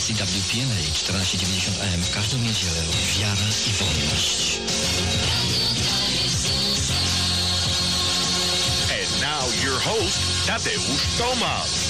stacji WPNA 1490 AM w każdą niedzielę wiara i wolność. And now your host, Tadeusz Tomasz.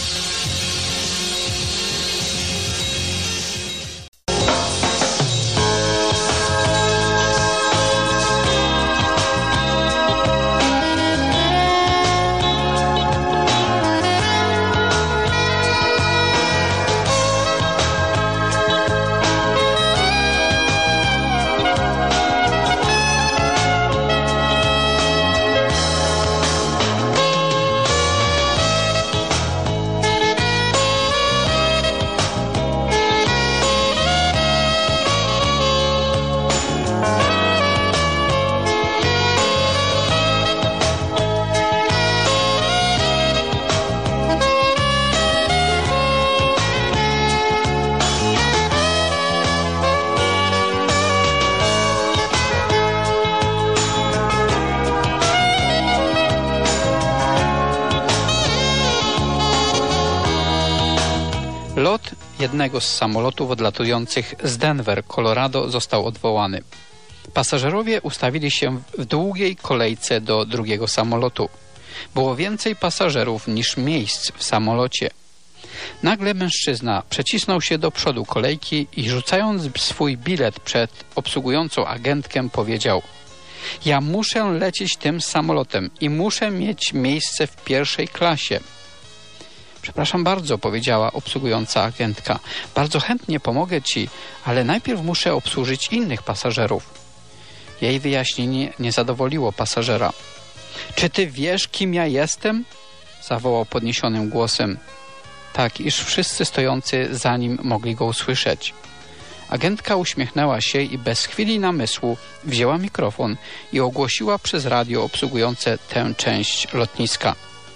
Lot jednego z samolotów odlatujących z Denver, Colorado został odwołany. Pasażerowie ustawili się w długiej kolejce do drugiego samolotu. Było więcej pasażerów niż miejsc w samolocie. Nagle mężczyzna przecisnął się do przodu kolejki i rzucając swój bilet przed obsługującą agentkę powiedział: ja muszę lecieć tym samolotem i muszę mieć miejsce w pierwszej klasie. Przepraszam bardzo, powiedziała obsługująca agentka. Bardzo chętnie pomogę ci, ale najpierw muszę obsłużyć innych pasażerów. Jej wyjaśnienie nie zadowoliło pasażera. Czy ty wiesz, kim ja jestem? Zawołał podniesionym głosem, tak iż wszyscy stojący za nim mogli go usłyszeć. Agentka uśmiechnęła się i bez chwili namysłu wzięła mikrofon i ogłosiła przez radio obsługujące tę część lotniska.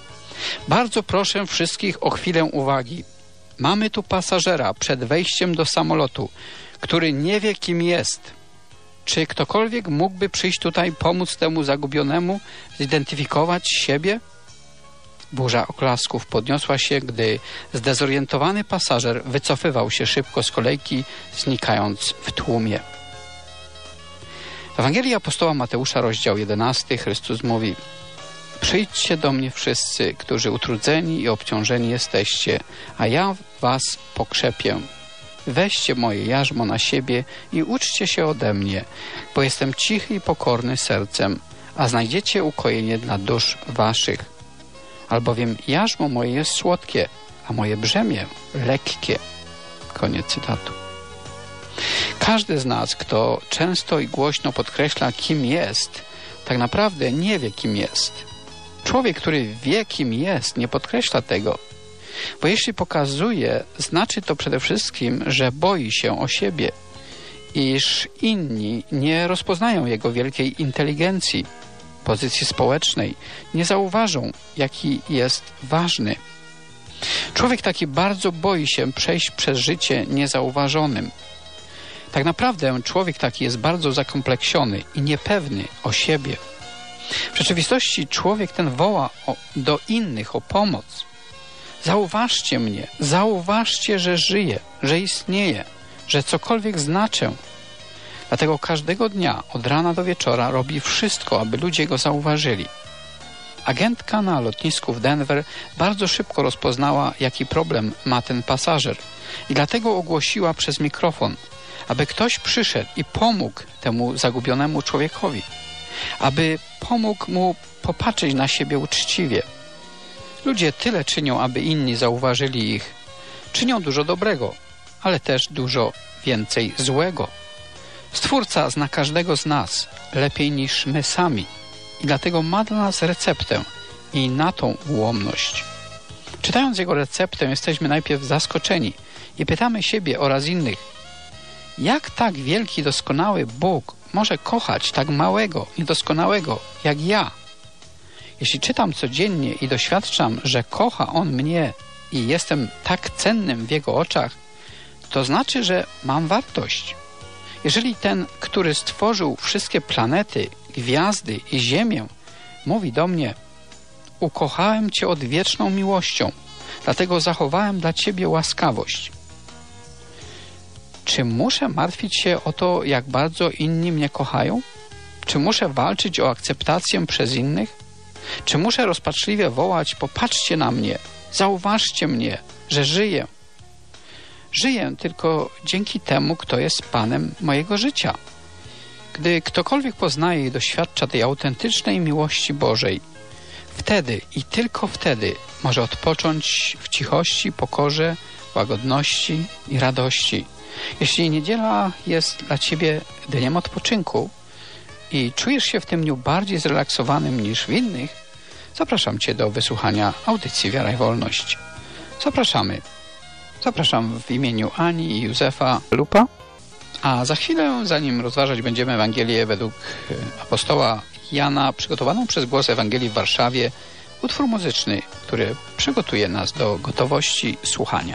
Bardzo proszę wszystkich o chwilę uwagi. Mamy tu pasażera przed wejściem do samolotu, który nie wie, kim jest. Czy ktokolwiek mógłby przyjść tutaj pomóc temu zagubionemu zidentyfikować siebie? Burza oklasków podniosła się, gdy zdezorientowany pasażer wycofywał się szybko z kolejki, znikając w tłumie. W Ewangelii apostoła Mateusza, rozdział 11, Chrystus mówi: przyjdźcie do mnie wszyscy, którzy utrudzeni i obciążeni jesteście, a ja was pokrzepię. Weźcie moje jarzmo na siebie i uczcie się ode mnie, bo jestem cichy i pokorny sercem, a znajdziecie ukojenie dla dusz waszych. Albowiem jarzmo moje jest słodkie, a moje brzemię lekkie. Koniec cytatu. Każdy z nas, kto często i głośno podkreśla, kim jest, tak naprawdę nie wie, kim jest. Człowiek, który wie, kim jest, nie podkreśla tego. Bo jeśli pokazuje, znaczy to przede wszystkim, że boi się o siebie, iż inni nie rozpoznają jego wielkiej inteligencji, pozycji społecznej, nie zauważą, jaki jest ważny. Człowiek taki bardzo boi się przejść przez życie niezauważonym. Tak naprawdę człowiek taki jest bardzo zakompleksiony i niepewny o siebie. W rzeczywistości człowiek ten woła do innych o pomoc. Zauważcie mnie, zauważcie, że żyję, że istnieję, że cokolwiek znaczę. Dlatego każdego dnia, od rana do wieczora robi wszystko, aby ludzie go zauważyli. Agentka na lotnisku w Denver bardzo szybko rozpoznała, jaki problem ma ten pasażer i dlatego ogłosiła przez mikrofon, aby ktoś przyszedł i pomógł temu zagubionemu człowiekowi, aby pomógł mu popatrzeć na siebie uczciwie. Ludzie tyle czynią, aby inni zauważyli ich. Czynią dużo dobrego, ale też dużo więcej złego. Stwórca zna każdego z nas lepiej niż my sami i dlatego ma dla nas receptę i na tą ułomność. Czytając jego receptę, jesteśmy najpierw zaskoczeni i pytamy siebie oraz innych: jak tak wielki, doskonały Bóg może kochać tak małego, niedoskonałego jak ja? Jeśli czytam codziennie i doświadczam, że kocha On mnie i jestem tak cennym w Jego oczach, to znaczy, że mam wartość. Jeżeli ten, który stworzył wszystkie planety, gwiazdy i ziemię, mówi do mnie: ukochałem Cię odwieczną miłością, dlatego zachowałem dla Ciebie łaskawość. Czy muszę martwić się o to, jak bardzo inni mnie kochają? Czy muszę walczyć o akceptację przez innych? Czy muszę rozpaczliwie wołać: popatrzcie na mnie, zauważcie mnie, że żyję? Żyję tylko dzięki temu, kto jest Panem mojego życia. Gdy ktokolwiek poznaje i doświadcza tej autentycznej miłości Bożej, wtedy i tylko wtedy może odpocząć w cichości, pokorze, łagodności i radości. Jeśli niedziela jest dla Ciebie dniem odpoczynku i czujesz się w tym dniu bardziej zrelaksowanym niż w innych, zapraszam Cię do wysłuchania audycji Wiara i Wolność. Zapraszam w imieniu Ani i Józefa Lupa, a za chwilę, zanim rozważać będziemy Ewangelię według apostoła Jana, przygotowaną przez Głos Ewangelii w Warszawie, utwór muzyczny, który przygotuje nas do gotowości słuchania.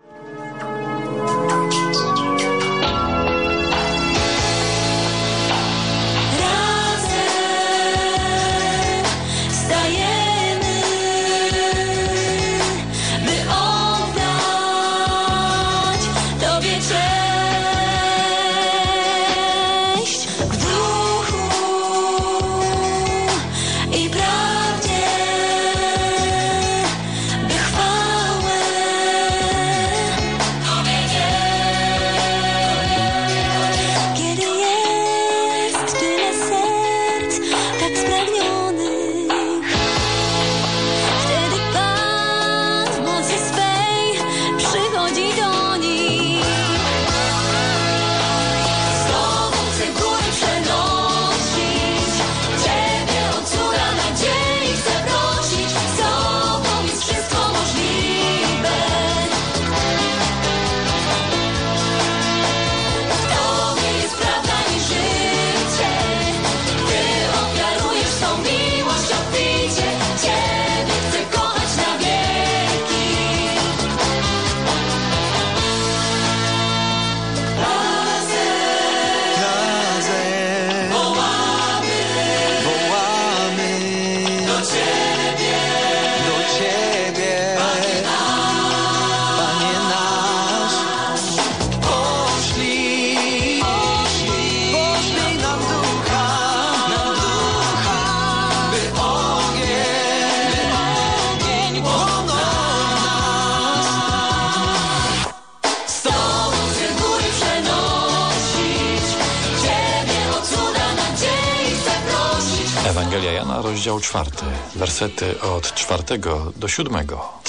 Ewangelia Jana, rozdział 4, wersety od 4 do 7.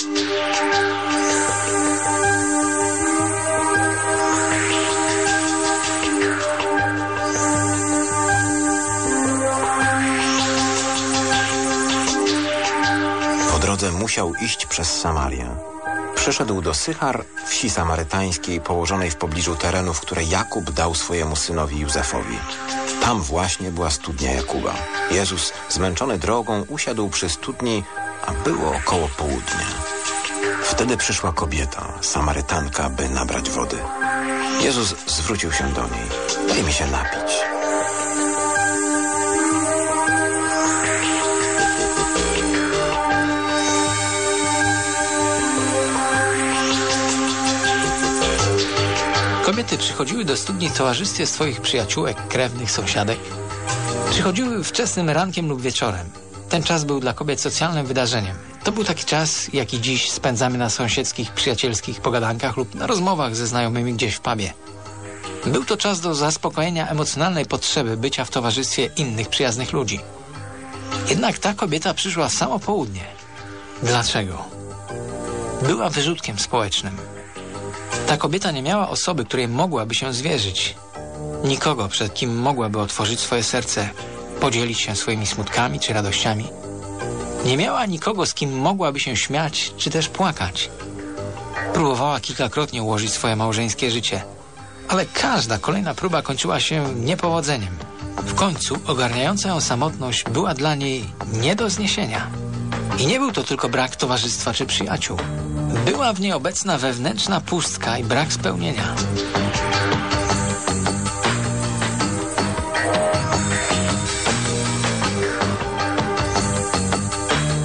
Po drodze musiał iść przez Samarię. Przyszedł do Sychar, wsi samarytańskiej położonej w pobliżu terenów, które Jakub dał swojemu synowi Józefowi. Tam właśnie była studnia Jakuba. Jezus, zmęczony drogą, usiadł przy studni, a było około południa. Wtedy przyszła kobieta, Samarytanka, by nabrać wody. Jezus zwrócił się do niej: daj mi się napić. Kobiety przychodziły do studni w towarzystwie swoich przyjaciółek, krewnych, sąsiadek. Przychodziły wczesnym rankiem lub wieczorem. Ten czas był dla kobiet socjalnym wydarzeniem. To był taki czas, jaki dziś spędzamy na sąsiedzkich, przyjacielskich pogadankach lub na rozmowach ze znajomymi gdzieś w pubie. Był to czas do zaspokojenia emocjonalnej potrzeby bycia w towarzystwie innych przyjaznych ludzi. Jednak ta kobieta przyszła w samo południe. Dlaczego? Była wyrzutkiem społecznym. Ta kobieta nie miała osoby, której mogłaby się zwierzyć. Nikogo, przed kim mogłaby otworzyć swoje serce, podzielić się swoimi smutkami czy radościami. Nie miała nikogo, z kim mogłaby się śmiać czy też płakać. Próbowała kilkakrotnie ułożyć swoje małżeńskie życie, ale każda kolejna próba kończyła się niepowodzeniem. W końcu ogarniająca ją samotność była dla niej nie do zniesienia. I nie był to tylko brak towarzystwa czy przyjaciół. Była w niej obecna wewnętrzna pustka i brak spełnienia.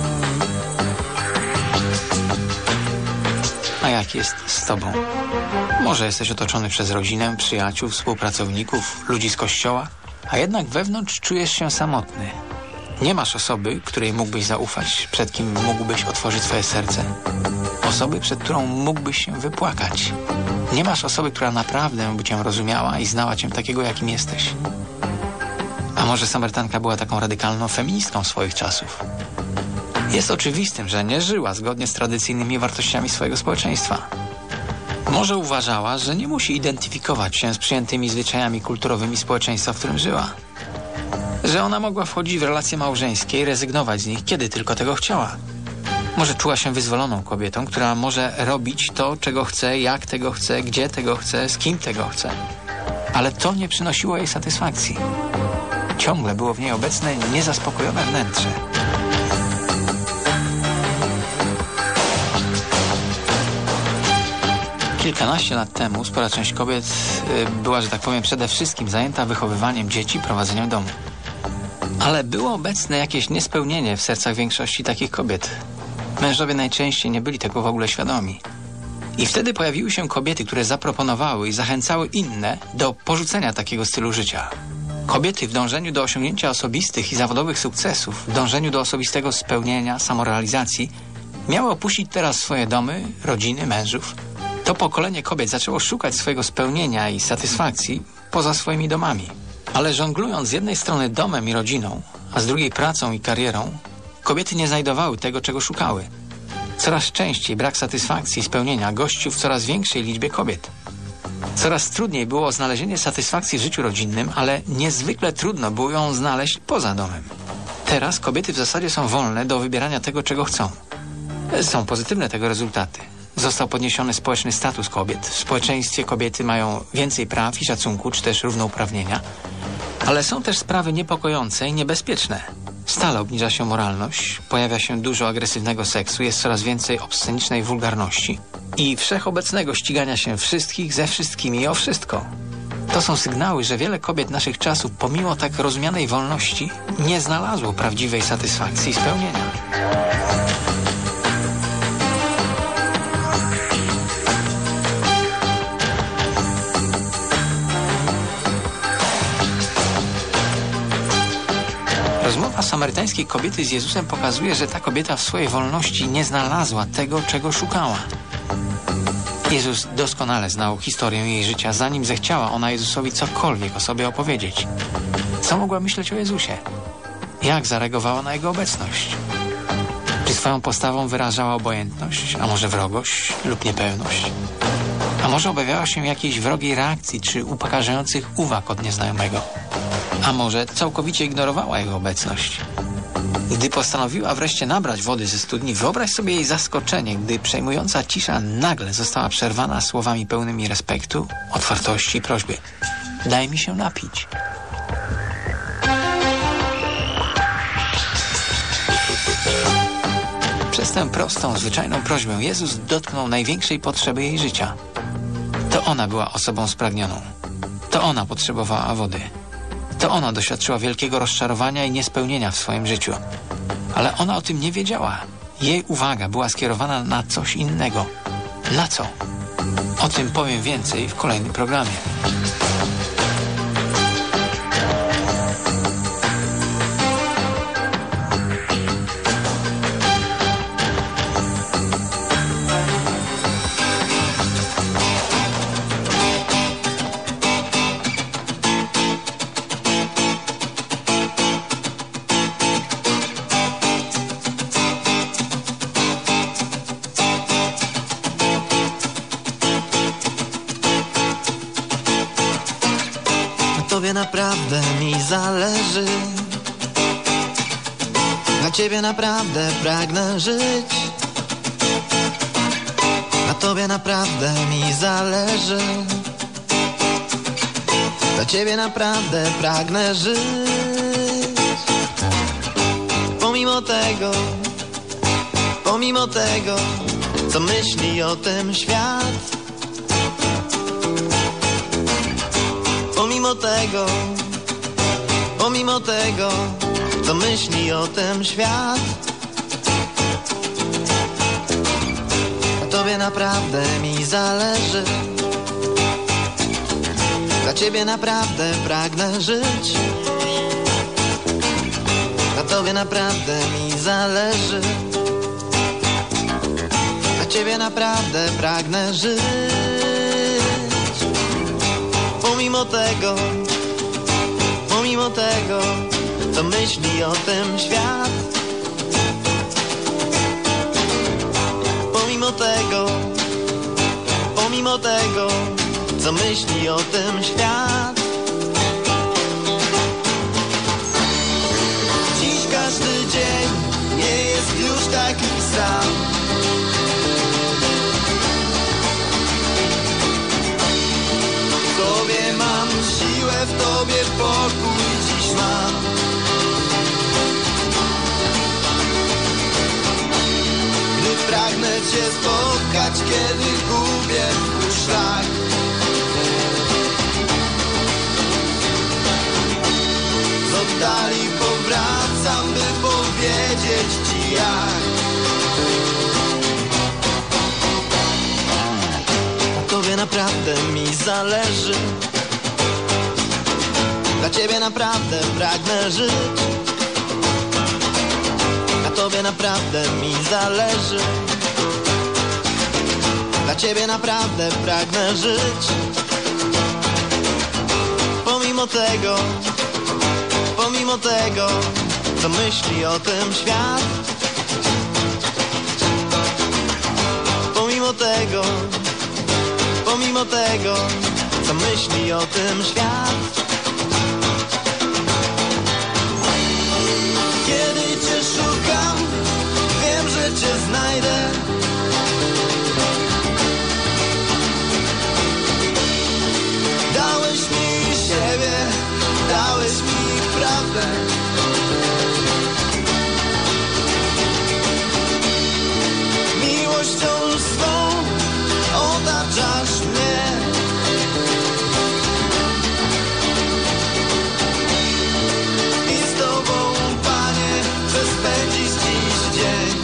A jak jest z tobą? Może jesteś otoczony przez rodzinę, przyjaciół, współpracowników, ludzi z kościoła, a jednak wewnątrz czujesz się samotny. Nie masz osoby, której mógłbyś zaufać, przed kim mógłbyś otworzyć swoje serce. Osoby, przed którą mógłbyś się wypłakać. Nie masz osoby, która naprawdę by cię rozumiała i znała cię takiego, jakim jesteś. A może Samarytanka była taką radykalną feministką swoich czasów? Jest oczywistym, że nie żyła zgodnie z tradycyjnymi wartościami swojego społeczeństwa. Może uważała, że nie musi identyfikować się z przyjętymi zwyczajami kulturowymi społeczeństwa, w którym żyła. Że ona mogła wchodzić w relacje małżeńskie i rezygnować z nich, kiedy tylko tego chciała. Może czuła się wyzwoloną kobietą, która może robić to, czego chce, jak tego chce, gdzie tego chce, z kim tego chce. Ale to nie przynosiło jej satysfakcji. Ciągle było w niej obecne niezaspokojone wnętrze. Kilkanaście lat temu spora część kobiet była, że tak powiem, przede wszystkim zajęta wychowywaniem dzieci, prowadzeniem domu. Ale było obecne jakieś niespełnienie w sercach większości takich kobiet. Mężowie najczęściej nie byli tego w ogóle świadomi. I wtedy pojawiły się kobiety, które zaproponowały i zachęcały inne do porzucenia takiego stylu życia. Kobiety w dążeniu do osiągnięcia osobistych i zawodowych sukcesów, w dążeniu do osobistego spełnienia, samorealizacji, miały opuścić teraz swoje domy, rodziny, mężów. To pokolenie kobiet zaczęło szukać swojego spełnienia i satysfakcji poza swoimi domami. Ale żonglując z jednej strony domem i rodziną, a z drugiej pracą i karierą, kobiety nie znajdowały tego, czego szukały. Coraz częściej brak satysfakcji i spełnienia gościł w coraz większej liczbie kobiet. Coraz trudniej było znalezienie satysfakcji w życiu rodzinnym, ale niezwykle trudno było ją znaleźć poza domem. Teraz kobiety w zasadzie są wolne do wybierania tego, czego chcą. Są pozytywne tego rezultaty. Został podniesiony społeczny status kobiet. W społeczeństwie kobiety mają więcej praw i szacunku, czy też równouprawnienia. Ale są też sprawy niepokojące i niebezpieczne. Stale obniża się moralność, pojawia się dużo agresywnego seksu, jest coraz więcej obscenicznej wulgarności i wszechobecnego ścigania się wszystkich ze wszystkimi o wszystko. To są sygnały, że wiele kobiet naszych czasów, pomimo tak rozumianej wolności, nie znalazło prawdziwej satysfakcji i spełnienia. Rozmowa samarytańskiej kobiety z Jezusem pokazuje, że ta kobieta w swojej wolności nie znalazła tego, czego szukała. Jezus doskonale znał historię jej życia, zanim zechciała ona Jezusowi cokolwiek o sobie opowiedzieć. Co mogła myśleć o Jezusie? Jak zareagowała na Jego obecność? Czy swoją postawą wyrażała obojętność, a może wrogość lub niepełność? A może obawiała się jakiejś wrogiej reakcji czy upokarzających uwag od nieznajomego? A może całkowicie ignorowała jego obecność? Gdy postanowiła wreszcie nabrać wody ze studni, wyobraź sobie jej zaskoczenie, gdy przejmująca cisza nagle została przerwana słowami pełnymi respektu, otwartości i prośby. Daj mi się napić. Przez tę prostą, zwyczajną prośbę Jezus dotknął największej potrzeby jej życia. To ona była osobą spragnioną. To ona potrzebowała wody. To ona doświadczyła wielkiego rozczarowania i niespełnienia w swoim życiu. Ale ona o tym nie wiedziała. Jej uwaga była skierowana na coś innego. Na co? O tym powiem więcej w kolejnym programie. Tobie naprawdę mi zależy. Na Ciebie naprawdę pragnę żyć. Na Tobie naprawdę mi zależy. Na Ciebie naprawdę pragnę żyć. Pomimo tego, co myśli o tym świat. Pomimo tego, co myśli o tym świat. Na Tobie naprawdę mi zależy. Ciebie naprawdę pragnę żyć. Na Tobie naprawdę mi zależy. Na Ciebie naprawdę pragnę żyć. Pomimo tego, co myśli o tym świat. Pomimo tego, co myśli o tym świat. Dziś każdy dzień nie jest już taki sam. W Tobie mam siłę, w Tobie pokój dziś mam. Gdy pragnę Cię spotkać, kiedy gubię szlak. Z oddali powracam, by powiedzieć Ci jak. Na Tobie naprawdę mi zależy. Dla Ciebie naprawdę pragnę żyć. Na Tobie naprawdę mi zależy. Dla Ciebie naprawdę pragnę żyć. Pomimo tego, co myśli o tym świat. Pomimo tego, co myśli o tym świat. Kiedy Cię szukam, wiem, że Cię znajdę. Dałeś mi siebie, dałeś mi prawdę. Miłością swą otaczasz mnie. I z Tobą, Panie, chcę spędzić dziś dzień.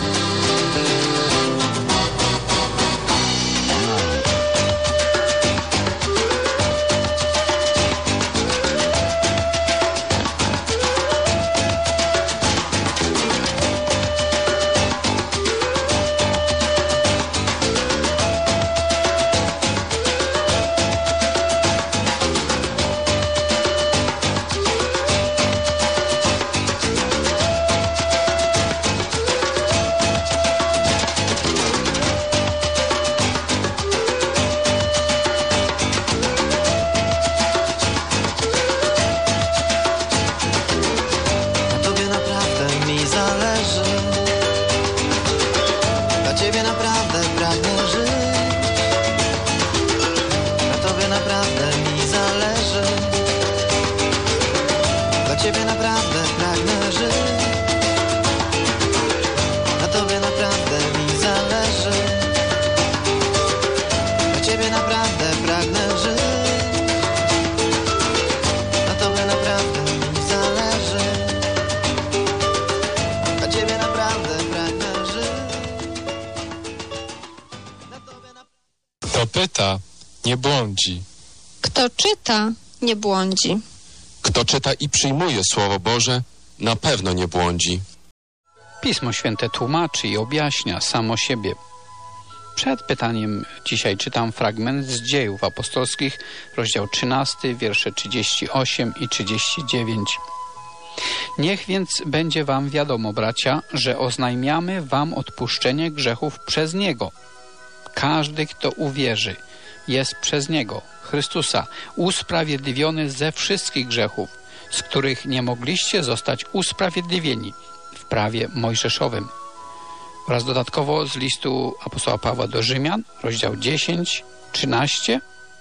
Kto pyta, nie błądzi. Kto czyta, nie błądzi. Kto czyta i przyjmuje Słowo Boże, na pewno nie błądzi. Pismo Święte tłumaczy i objaśnia samo siebie. Przed pytaniem dzisiaj czytam fragment z Dziejów Apostolskich, rozdział 13, wiersze 38 i 39. Niech więc będzie wam wiadomo, bracia, że oznajmiamy wam odpuszczenie grzechów przez Niego. Każdy, kto uwierzy, jest przez Niego, Chrystusa, usprawiedliwiony ze wszystkich grzechów, z których nie mogliście zostać usprawiedliwieni w prawie mojżeszowym. Oraz dodatkowo z listu apostoła Pawła do Rzymian, rozdział 10, 13.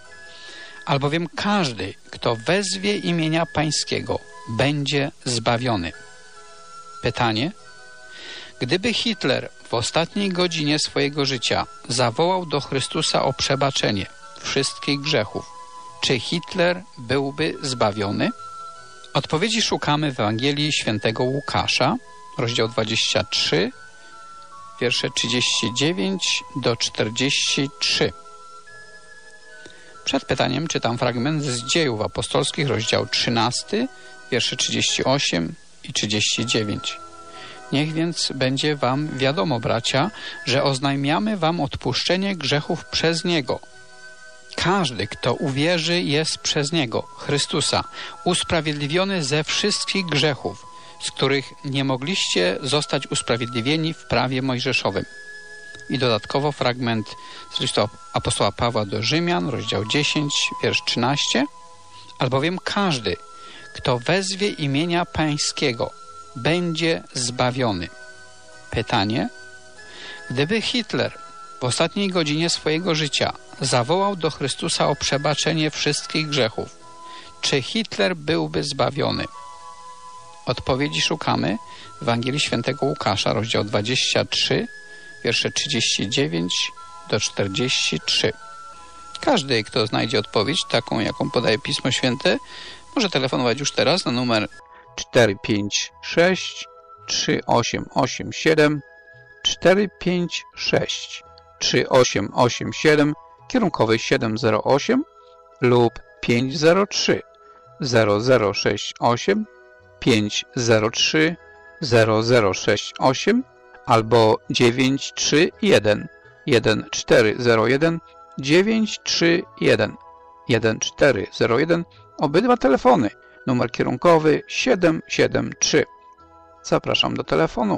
Albowiem każdy, kto wezwie imienia Pańskiego, będzie zbawiony. Pytanie: gdyby Hitler w ostatniej godzinie swojego życia zawołał do Chrystusa o przebaczenie wszystkich grzechów, czy Hitler byłby zbawiony? Odpowiedzi szukamy w Ewangelii Świętego Łukasza, rozdział 23, wiersze 39 do 43. Przed pytaniem czytam fragment z Dziejów Apostolskich, rozdział 13, wiersze 38 i 39. Niech więc będzie wam wiadomo, bracia, że oznajmiamy wam odpuszczenie grzechów przez Niego. Każdy, kto uwierzy, jest przez Niego, Chrystusa, usprawiedliwiony ze wszystkich grzechów, z których nie mogliście zostać usprawiedliwieni w prawie mojżeszowym. I dodatkowo fragment z listu apostoła Pawła do Rzymian, rozdział 10, wiersz 13. Albowiem każdy, kto wezwie imienia Pańskiego, będzie zbawiony. Pytanie: gdyby Hitler w ostatniej godzinie swojego życia zawołał do Chrystusa o przebaczenie wszystkich grzechów, czy Hitler byłby zbawiony? Odpowiedzi szukamy w Ewangelii Świętego Łukasza, rozdział 23, wiersze 39 do 43. Każdy, kto znajdzie odpowiedź, taką jaką podaje Pismo Święte, może telefonować już teraz na numer 456 3887 456 3887 kierunkowy 708 lub 503 0068 503 0068 albo 931 1401 931 1401. Obydwa telefony. Numer kierunkowy 773. Zapraszam do telefonu.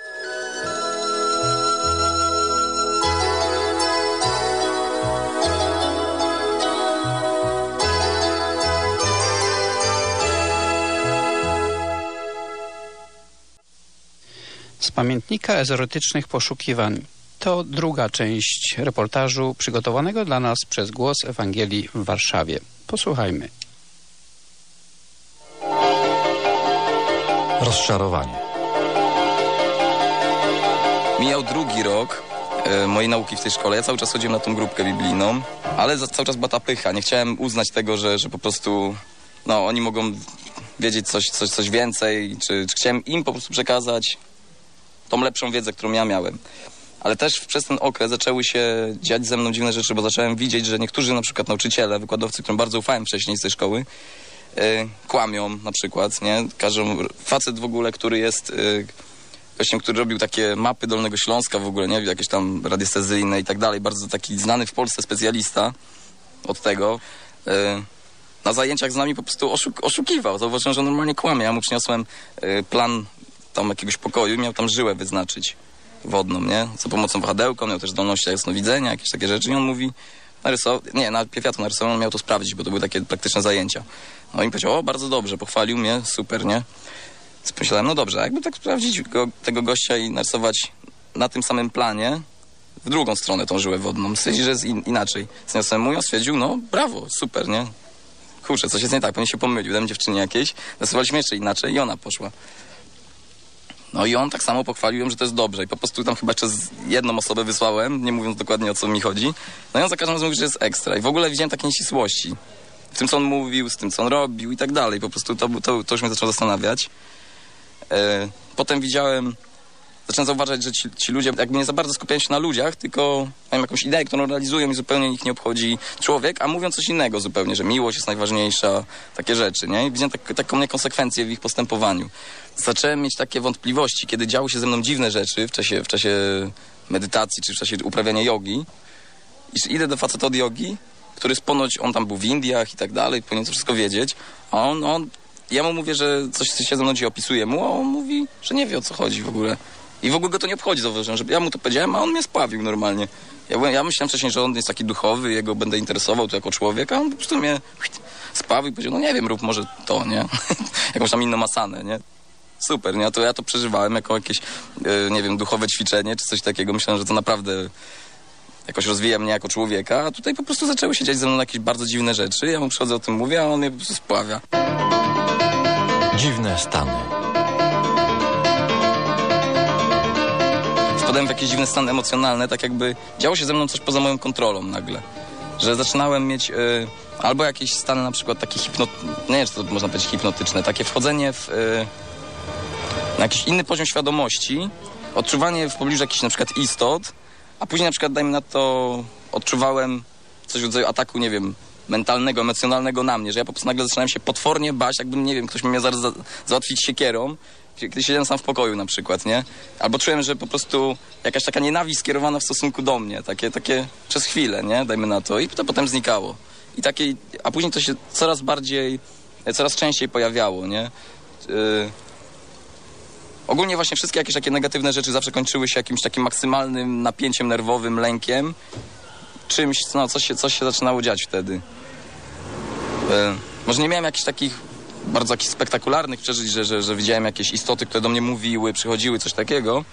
Z pamiętnika ezoterycznych poszukiwań. To druga część reportażu przygotowanego dla nas przez Głos Ewangelii w Warszawie. Posłuchajmy. Rozczarowanie. Mijał drugi rok mojej nauki w tej szkole. Ja cały czas chodziłem na tą grupkę biblijną, ale cały czas była ta pycha. Nie chciałem uznać tego, że po prostu oni mogą wiedzieć coś więcej, czy chciałem im po prostu przekazać tą lepszą wiedzę, którą ja miałem. Ale też przez ten okres zaczęły się dziać ze mną dziwne rzeczy, bo zacząłem widzieć, że niektórzy na przykład nauczyciele, wykładowcy, którym bardzo ufałem wcześniej z tej szkoły, kłamią na przykład, nie? Facet w ogóle, który jest gościem, który robił takie mapy Dolnego Śląska w ogóle, nie? Jakieś tam radiestezyjne i tak dalej, bardzo taki znany w Polsce specjalista od tego, na zajęciach z nami po prostu oszukiwał. Zauważyłem, że normalnie kłamie. Ja mu przyniosłem plan tam jakiegoś pokoju i miał tam żyłę wyznaczyć wodną, nie? Za pomocą wahadełka, miał też zdolności jasnowidzenia, jakieś takie rzeczy i on mówi, najpierw ja to narysowałem, on miał to sprawdzić, bo to były takie praktyczne zajęcia. No i powiedział, o, bardzo dobrze, pochwalił mnie, super, nie? Więc pomyślałem, no dobrze, a jakby tak sprawdzić tego gościa i narysować na tym samym planie w drugą stronę tą żyłę wodną. Stwierdzi, że jest inaczej. Zniosłem mu, stwierdził, no brawo, super, nie? Kurczę, coś jest nie tak, pewnie się pomylił, dałem dziewczynie jakiejś, narysowaliśmy jeszcze inaczej i ona poszła. No i on tak samo pochwalił ją, że to jest dobrze. I po prostu tam chyba jeszcze jedną osobę wysłałem, nie mówiąc dokładnie, o co mi chodzi. No i on za każdym razem mówi, że jest ekstra. I w ogóle widziałem takie nieścisłości w tym, co on mówił, z tym, co on robił i tak dalej. Po prostu to już mnie zaczęło zastanawiać. Potem zacząłem zauważać, że ci ludzie jakby nie za bardzo skupiają się na ludziach, tylko mają jakąś ideę, którą realizują i zupełnie ich nie obchodzi człowiek, a mówią coś innego zupełnie, że miłość jest najważniejsza, takie rzeczy, nie? I widziałem taką niekonsekwencję w ich postępowaniu. Zacząłem mieć takie wątpliwości, kiedy działy się ze mną dziwne rzeczy w czasie medytacji, czy w czasie uprawiania jogi. I idę do faceta od jogi, który ponoć, on tam był w Indiach i tak dalej, powinien to wszystko wiedzieć, a ja mu mówię, że coś się ze mną dzisiaj opisuje mu, a on mówi, że nie wie, o co chodzi w ogóle. I w ogóle go to nie obchodzi, zauważyłem, że ja mu to powiedziałem, a on mnie spławił normalnie. Ja myślałem wcześniej, że on jest taki duchowy, jego będę interesował tu jako człowiek, a on po prostu mnie spławił i powiedział, no nie wiem, rób może to, nie? Jakąś tam inną asanę, nie? Super, nie? Ja to przeżywałem jako jakieś, nie wiem, duchowe ćwiczenie czy coś takiego. Myślałem, że to naprawdę jakoś rozwija mnie jako człowieka, a tutaj po prostu zaczęły się dziać ze mną jakieś bardzo dziwne rzeczy. Ja mu przychodzę o tym mówię, a on mnie po prostu spławia. Dziwne stany. Wpadłem w jakieś dziwne stany emocjonalne, tak jakby działo się ze mną coś poza moją kontrolą nagle. Że zaczynałem mieć albo jakieś stany na przykład takie nie wiem, czy to można powiedzieć hipnotyczne, takie wchodzenie na jakiś inny poziom świadomości, odczuwanie w pobliżu jakichś na przykład istot, a później na przykład, dajmy na to, odczuwałem coś w rodzaju ataku, nie wiem, mentalnego, emocjonalnego na mnie, że ja po prostu nagle zaczynałem się potwornie bać, jakbym, nie wiem, ktoś mnie miał zaraz załatwić siekierą, kiedy siedziałem sam w pokoju na przykład, nie? Albo czułem, że po prostu jakaś taka nienawiść skierowana w stosunku do mnie, takie przez chwilę, nie? Dajmy na to. I to potem znikało. A później to się coraz częściej pojawiało, nie? Ogólnie właśnie wszystkie jakieś takie negatywne rzeczy zawsze kończyły się jakimś takim maksymalnym napięciem nerwowym, lękiem. Czymś, no, coś się zaczynało dziać wtedy. Może nie miałem jakichś takich bardzo jakichś spektakularnych przeżyć, że widziałem jakieś istoty, które do mnie mówiły, przychodziły, coś takiego.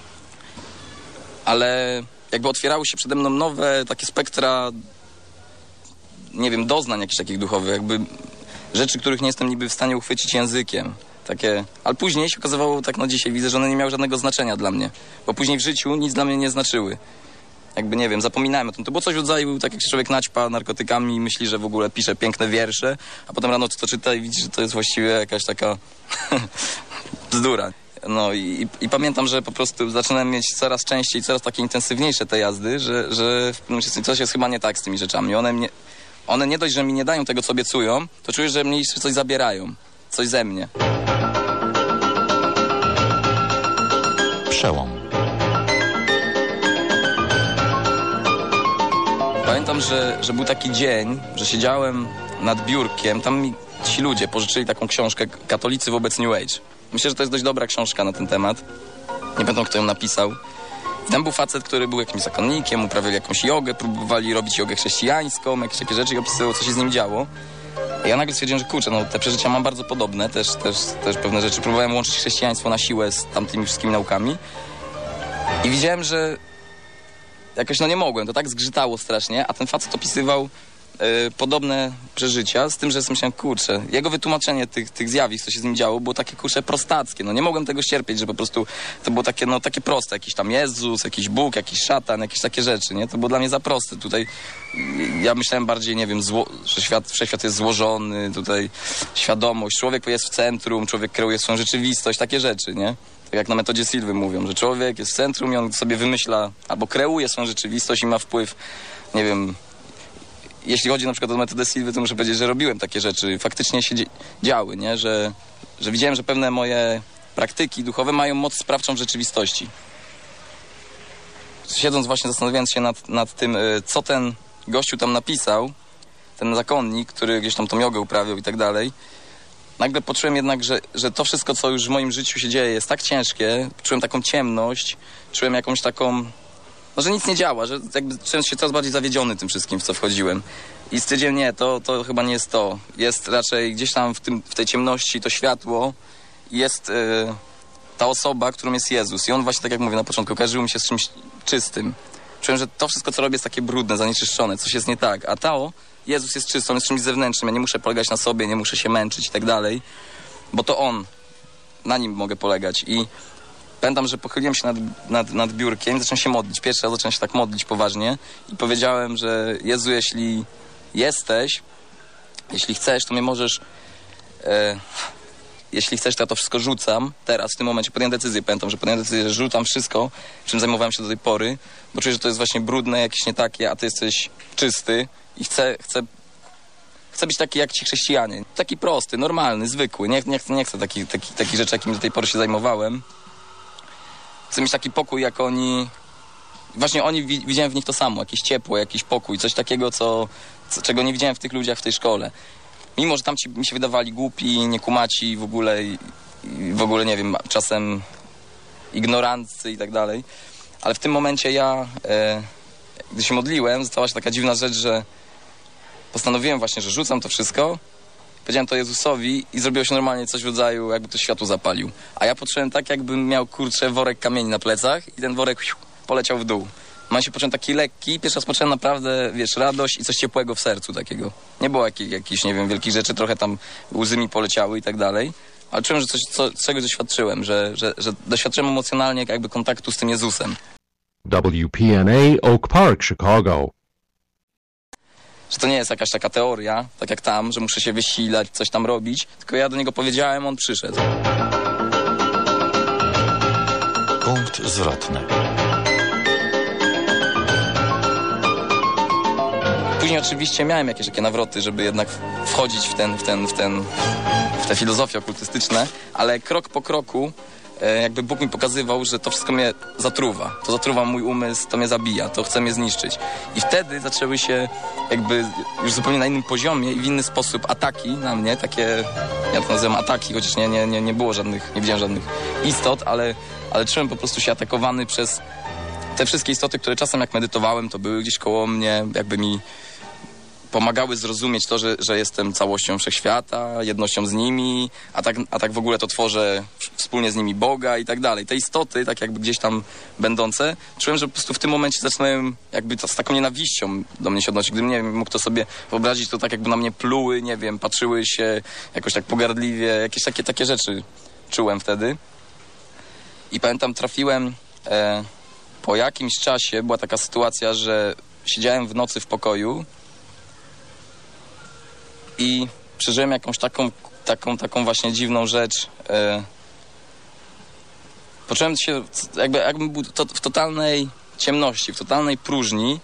Ale jakby otwierały się przede mną nowe takie spektra, nie wiem, doznań jakichś takich duchowych, jakby rzeczy, których nie jestem niby w stanie uchwycić językiem. Takie, ale później się okazywało, tak no dzisiaj widzę, że one nie miały żadnego znaczenia dla mnie, bo później w życiu nic dla mnie nie znaczyły. Jakby, nie wiem, zapominałem o tym. To było coś w rodzaju, tak jak się człowiek naćpa narkotykami i myśli, że w ogóle pisze piękne wiersze, a potem rano to czyta i widzi, że to jest właściwie jakaś taka bzdura. No i pamiętam, że po prostu zaczynałem mieć coraz częściej, coraz takie intensywniejsze te jazdy, że coś jest chyba nie tak z tymi rzeczami. One nie dość, że mi nie dają tego, co obiecują, to czuję, że mnie jeszcze coś zabierają. Coś ze mnie. Przełom. Pamiętam, że był taki dzień, że siedziałem nad biurkiem, tam mi ci ludzie pożyczyli taką książkę Katolicy wobec New Age. Myślę, że to jest dość dobra książka na ten temat. Nie pamiętam, kto ją napisał. I tam był facet, który był jakimś zakonnikiem, uprawiali jakąś jogę, próbowali robić jogę chrześcijańską, jakieś takie rzeczy i opisywał, co się z nim działo. I ja nagle stwierdziłem, że kurczę, no te przeżycia mam bardzo podobne, też pewne rzeczy. Próbowałem łączyć chrześcijaństwo na siłę z tamtymi wszystkimi naukami. I widziałem, że jakoś no nie mogłem, to tak zgrzytało strasznie, a ten facet opisywał podobne przeżycia, z tym, że myślałem, kurczę, jego wytłumaczenie tych zjawisk, co się z nim działo, było takie, kurczę, prostackie. No nie mogłem tego ścierpieć, że po prostu to było takie, no takie proste, jakiś tam Jezus, jakiś Bóg, jakiś szatan, jakieś takie rzeczy, nie? To było dla mnie za proste. Tutaj ja myślałem bardziej, nie wiem, że wszechświat jest złożony, tutaj świadomość, człowiek jest w centrum, człowiek kreuje swoją rzeczywistość, takie rzeczy, nie? Tak jak na metodzie Silwy mówią, że człowiek jest w centrum i on sobie wymyśla albo kreuje swoją rzeczywistość i ma wpływ, nie wiem. Jeśli chodzi na przykład o metodę Silwy, to muszę powiedzieć, że robiłem takie rzeczy. Faktycznie się działy, nie? Że widziałem, że pewne moje praktyki duchowe mają moc sprawczą w rzeczywistości. Siedząc właśnie, zastanawiając się nad tym, co ten gościu tam napisał, ten zakonnik, który gdzieś tam tą jogę uprawiał i tak dalej, nagle poczułem jednak, że to wszystko, co już w moim życiu się dzieje, jest tak ciężkie. Czułem taką ciemność, czułem jakąś taką... No, że nic nie działa, że jakby czułem się coraz bardziej zawiedziony tym wszystkim, w co wchodziłem. I stwierdziłem, nie, to chyba nie jest to. Jest raczej gdzieś tam w tej ciemności to światło, jest ta osoba, którą jest Jezus. I on właśnie, tak jak mówię na początku, kojarzył mi się z czymś czystym. Czułem, że to wszystko, co robię, jest takie brudne, zanieczyszczone, coś jest nie tak. A Jezus jest czysty, on jest czymś zewnętrznym. Ja nie muszę polegać na sobie, nie muszę się męczyć i tak dalej, bo to on. Na nim mogę polegać. I pamiętam, że pochyliłem się nad biurkiem i zacząłem się modlić. Pierwszy raz zacząłem się tak modlić poważnie i powiedziałem, że Jezu, jeśli jesteś, jeśli chcesz, to mnie możesz... jeśli chcesz, to ja to wszystko rzucam. Teraz, w tym momencie podjąłem decyzję. Pamiętam, że podjąłem decyzję, że rzucam wszystko, czym zajmowałem się do tej pory, bo czuję, że to jest właśnie brudne, jakieś nie takie, a ty jesteś czysty i chcę być taki jak ci chrześcijanie. Taki prosty, normalny, zwykły. Nie chcę takich rzeczy, jakimi do tej pory się zajmowałem. Chcę mieć taki pokój, jak oni... Właśnie widziałem w nich to samo, jakieś ciepło, jakiś pokój, coś takiego, czego nie widziałem w tych ludziach w tej szkole. Mimo, że tamci mi się wydawali głupi, niekumaci w ogóle, nie wiem, czasem ignorancy i tak dalej. Ale w tym momencie ja, gdy się modliłem, stała się taka dziwna rzecz, że postanowiłem właśnie, że rzucam to wszystko. Powiedziałem to Jezusowi i zrobiło się normalnie coś w rodzaju, jakby to światło zapalił. A ja poczułem tak, jakbym miał, kurczę, worek kamieni na plecach i ten worek poleciał w dół. Man się poczułem taki lekki, pierwszy raz poczułem naprawdę, wiesz, radość i coś ciepłego w sercu takiego. Nie było jakichś, nie wiem, wielkich rzeczy, trochę tam łzy mi poleciały i tak dalej, ale czułem, że czegoś doświadczyłem, że doświadczyłem emocjonalnie jakby kontaktu z tym Jezusem. WPNA Oak Park, Chicago. Że to nie jest jakaś taka teoria, tak jak tam, że muszę się wysilać, coś tam robić, tylko ja do niego powiedziałem, on przyszedł. Punkt zwrotny. Później oczywiście miałem jakieś takie nawroty, żeby jednak wchodzić w te filozofie okultystyczne, ale krok po kroku jakby Bóg mi pokazywał, że to wszystko mnie zatruwa. To zatruwa mój umysł, to mnie zabija, to chce mnie zniszczyć. I wtedy zaczęły się jakby już zupełnie na innym poziomie i w inny sposób ataki na mnie, takie, ja to nazywam ataki, chociaż nie było żadnych, nie widziałem żadnych istot, ale czułem po prostu się atakowany przez te wszystkie istoty, które czasem jak medytowałem, to były gdzieś koło mnie, jakby mi pomagały zrozumieć to, że jestem całością wszechświata, jednością z nimi, a tak w ogóle to tworzę wspólnie z nimi Boga i tak dalej. Te istoty, tak jakby gdzieś tam będące, czułem, że po prostu w tym momencie zaczynałem jakby z taką nienawiścią do mnie się odnosić. Gdybym, nie wiem, mógł to sobie wyobrazić, to tak jakby na mnie pluły, nie wiem, patrzyły się jakoś tak pogardliwie, jakieś takie rzeczy czułem wtedy. I pamiętam, trafiłem po jakimś czasie, była taka sytuacja, że siedziałem w nocy w pokoju i przeżyłem jakąś taką właśnie dziwną rzecz. Poczułem się jakbym był w totalnej ciemności, w totalnej próżni.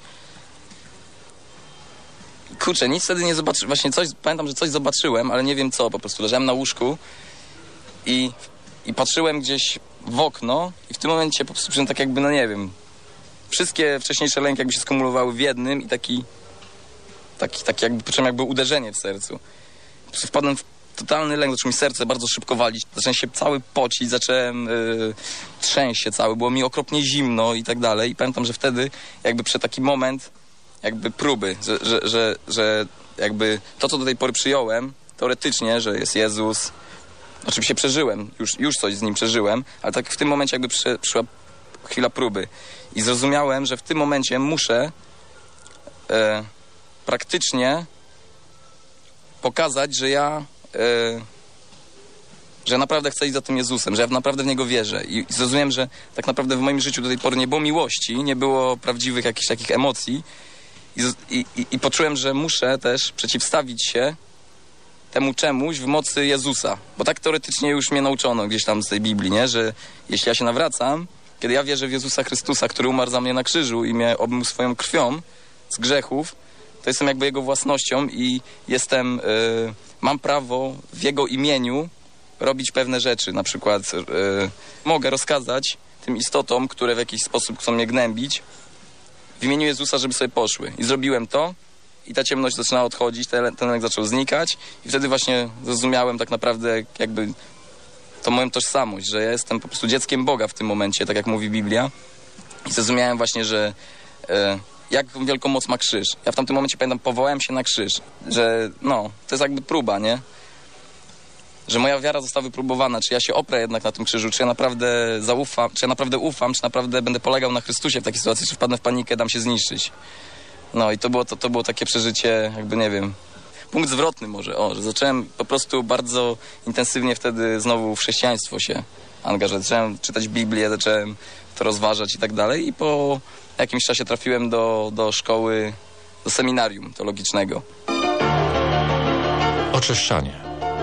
Kurczę, nic wtedy nie zobaczyłem. Właśnie pamiętam, że coś zobaczyłem, ale nie wiem co. Po prostu leżałem na łóżku i patrzyłem gdzieś w okno i w tym momencie po prostu czułem tak jakby, no nie wiem, wszystkie wcześniejsze lęki jakby się skumulowały w jednym i taki jakby poczułem jakby uderzenie w sercu. Po prostu wpadłem w totalny lęk, zaczęło mi serce bardzo szybko walić, zacząłem się cały pocić, zacząłem trzęść się cały, było mi okropnie zimno i tak dalej. I pamiętam, że wtedy jakby przed taki moment jakby próby, że jakby to, co do tej pory przyjąłem, teoretycznie, że jest Jezus, oczywiście przeżyłem, już coś z nim przeżyłem, ale tak w tym momencie jakby przyszła chwila próby. I zrozumiałem, że w tym momencie muszę praktycznie pokazać, że ja naprawdę chcę iść za tym Jezusem, że ja naprawdę w Niego wierzę. I zrozumiałem, że tak naprawdę w moim życiu do tej pory nie było miłości, nie było prawdziwych jakichś takich emocji. I poczułem, że muszę też przeciwstawić się temu czemuś w mocy Jezusa. Bo tak teoretycznie już mnie nauczono gdzieś tam z tej Biblii, nie? Że jeśli ja się nawracam, kiedy ja wierzę w Jezusa Chrystusa, który umarł za mnie na krzyżu i mnie obmył swoją krwią z grzechów, to jestem jakby Jego własnością i mam prawo w Jego imieniu robić pewne rzeczy. Na przykład mogę rozkazać tym istotom, które w jakiś sposób chcą mnie gnębić, w imieniu Jezusa, żeby sobie poszły. I zrobiłem to i ta ciemność zaczyna odchodzić, ten lęk zaczął znikać i wtedy właśnie zrozumiałem tak naprawdę jakby tą moją tożsamość, że ja jestem po prostu dzieckiem Boga w tym momencie, tak jak mówi Biblia. I zrozumiałem właśnie, że jak wielką moc ma krzyż. Ja w tamtym momencie, pamiętam, powołałem się na krzyż, że no, to jest jakby próba, nie? Że moja wiara została wypróbowana, czy ja się oprę jednak na tym krzyżu, czy ja naprawdę zaufam, czy ja naprawdę ufam, czy naprawdę będę polegał na Chrystusie w takiej sytuacji, czy wpadnę w panikę, dam się zniszczyć. No i to było takie przeżycie, jakby nie wiem, punkt zwrotny może, że zacząłem po prostu bardzo intensywnie wtedy znowu w chrześcijaństwo się angażować. Zacząłem czytać Biblię, zacząłem to rozważać i tak dalej i po jakimś czasie trafiłem do szkoły, do seminarium teologicznego. Oczyszczanie.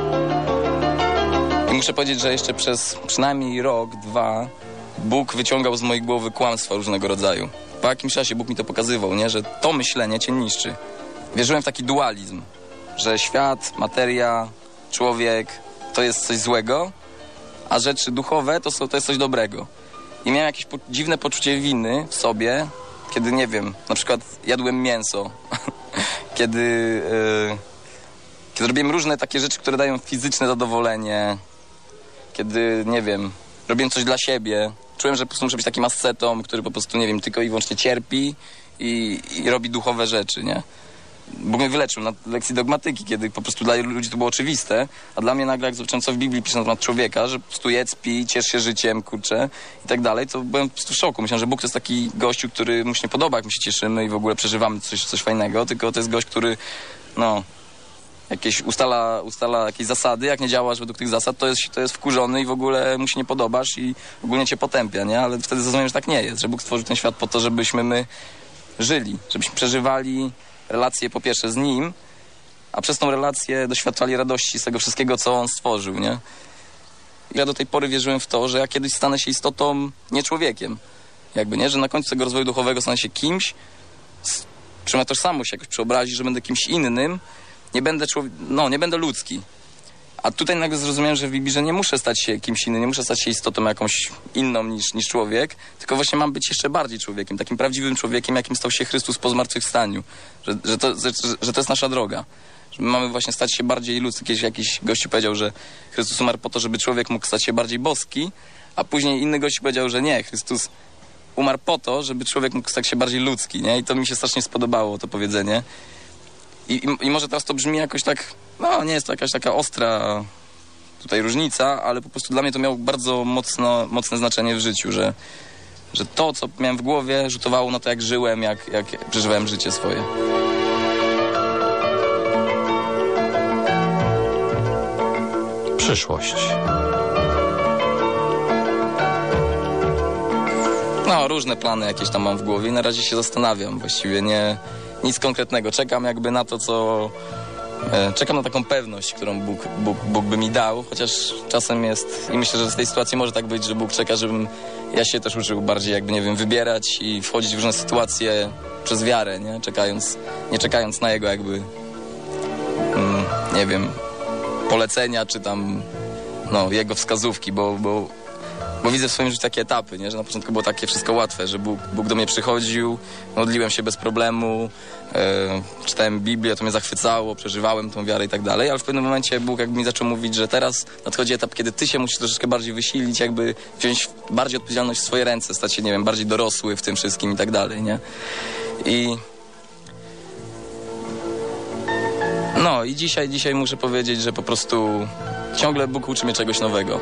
I muszę powiedzieć, że jeszcze przez przynajmniej rok, 2 Bóg wyciągał z mojej głowy kłamstwa różnego rodzaju. Po jakimś czasie Bóg mi to pokazywał, nie? Że to myślenie cię niszczy. Wierzyłem w taki dualizm, że świat, materia, człowiek to jest coś złego, a rzeczy duchowe to jest coś dobrego. I miałem jakieś dziwne poczucie winy w sobie, kiedy, nie wiem, na przykład jadłem mięso, kiedy robiłem różne takie rzeczy, które dają fizyczne zadowolenie, kiedy, nie wiem, robiłem coś dla siebie. Czułem, że po prostu muszę być takim ascetą, który po prostu, nie wiem, tylko i wyłącznie cierpi i robi duchowe rzeczy, nie? Bóg mnie wyleczył na lekcji dogmatyki, kiedy po prostu dla ludzi to było oczywiste, a dla mnie nagle, jak zobaczyłem, co w Biblii pisze na temat człowieka, że po prostu jedz, pij, ciesz się życiem, kurczę, i tak dalej, to byłem po prostu w szoku. Myślałem, że Bóg to jest taki gościu, który mu się nie podoba, jak my się cieszymy i w ogóle przeżywamy coś fajnego, tylko to jest gość, który, no, ustala jakieś zasady, jak nie działasz według tych zasad, to jest wkurzony i w ogóle mu się nie podobasz i ogólnie cię potępia, nie? Ale wtedy zrozumiałem, że tak nie jest, że Bóg stworzył ten świat po to, żebyśmy my żyli, żebyśmy przeżywali relacje po pierwsze z Nim, a przez tą relację doświadczali radości z tego wszystkiego, co On stworzył, nie? I ja do tej pory wierzyłem w to, że ja kiedyś stanę się istotą, nie człowiekiem, jakby, nie? Że na końcu tego rozwoju duchowego stanę się kimś, czy moja tożsamość jakoś przeobrazi, że będę kimś innym, nie będę ludzki. A tutaj nagle zrozumiałem, że w Biblii, że nie muszę stać się kimś innym, nie muszę stać się istotą jakąś inną niż człowiek, tylko właśnie mam być jeszcze bardziej człowiekiem, takim prawdziwym człowiekiem, jakim stał się Chrystus po zmartwychwstaniu. Że to jest nasza droga. Że my mamy właśnie stać się bardziej ludzki. Kiedyś jakiś gościu powiedział, że Chrystus umarł po to, żeby człowiek mógł stać się bardziej boski, a później inny gościu powiedział, że nie, Chrystus umarł po to, żeby człowiek mógł stać się bardziej ludzki, nie? I to mi się strasznie spodobało, to powiedzenie. I może teraz to brzmi jakoś tak, nie jest to jakaś taka ostra tutaj różnica, ale po prostu dla mnie to miało bardzo mocne znaczenie w życiu, że to, co miałem w głowie, rzutowało na to, jak żyłem, jak przeżywałem życie swoje. Przyszłość. Różne plany jakieś tam mam w głowie i na razie się zastanawiam. Właściwie nic konkretnego. Czekam jakby na to, czekam na taką pewność, którą Bóg by mi dał, chociaż czasem jest i myślę, że w tej sytuacji może tak być, że Bóg czeka, żebym ja się też uczył bardziej jakby, nie wiem, wybierać i wchodzić w różne sytuacje przez wiarę, nie czekając na Jego jakby, nie wiem, polecenia, czy tam, Jego wskazówki, bo widzę w swoim życiu takie etapy, nie? Że na początku było takie wszystko łatwe, że Bóg do mnie przychodził, modliłem się bez problemu, czytałem Biblię, to mnie zachwycało, przeżywałem tą wiarę i tak dalej, ale w pewnym momencie Bóg jakby mi zaczął mówić, że teraz nadchodzi etap, kiedy ty się musisz troszeczkę bardziej wysilić, jakby wziąć bardziej odpowiedzialność w swoje ręce, stać się, nie wiem, bardziej dorosły w tym wszystkim i tak dalej, nie? I dzisiaj muszę powiedzieć, że po prostu ciągle Bóg uczy mnie czegoś nowego.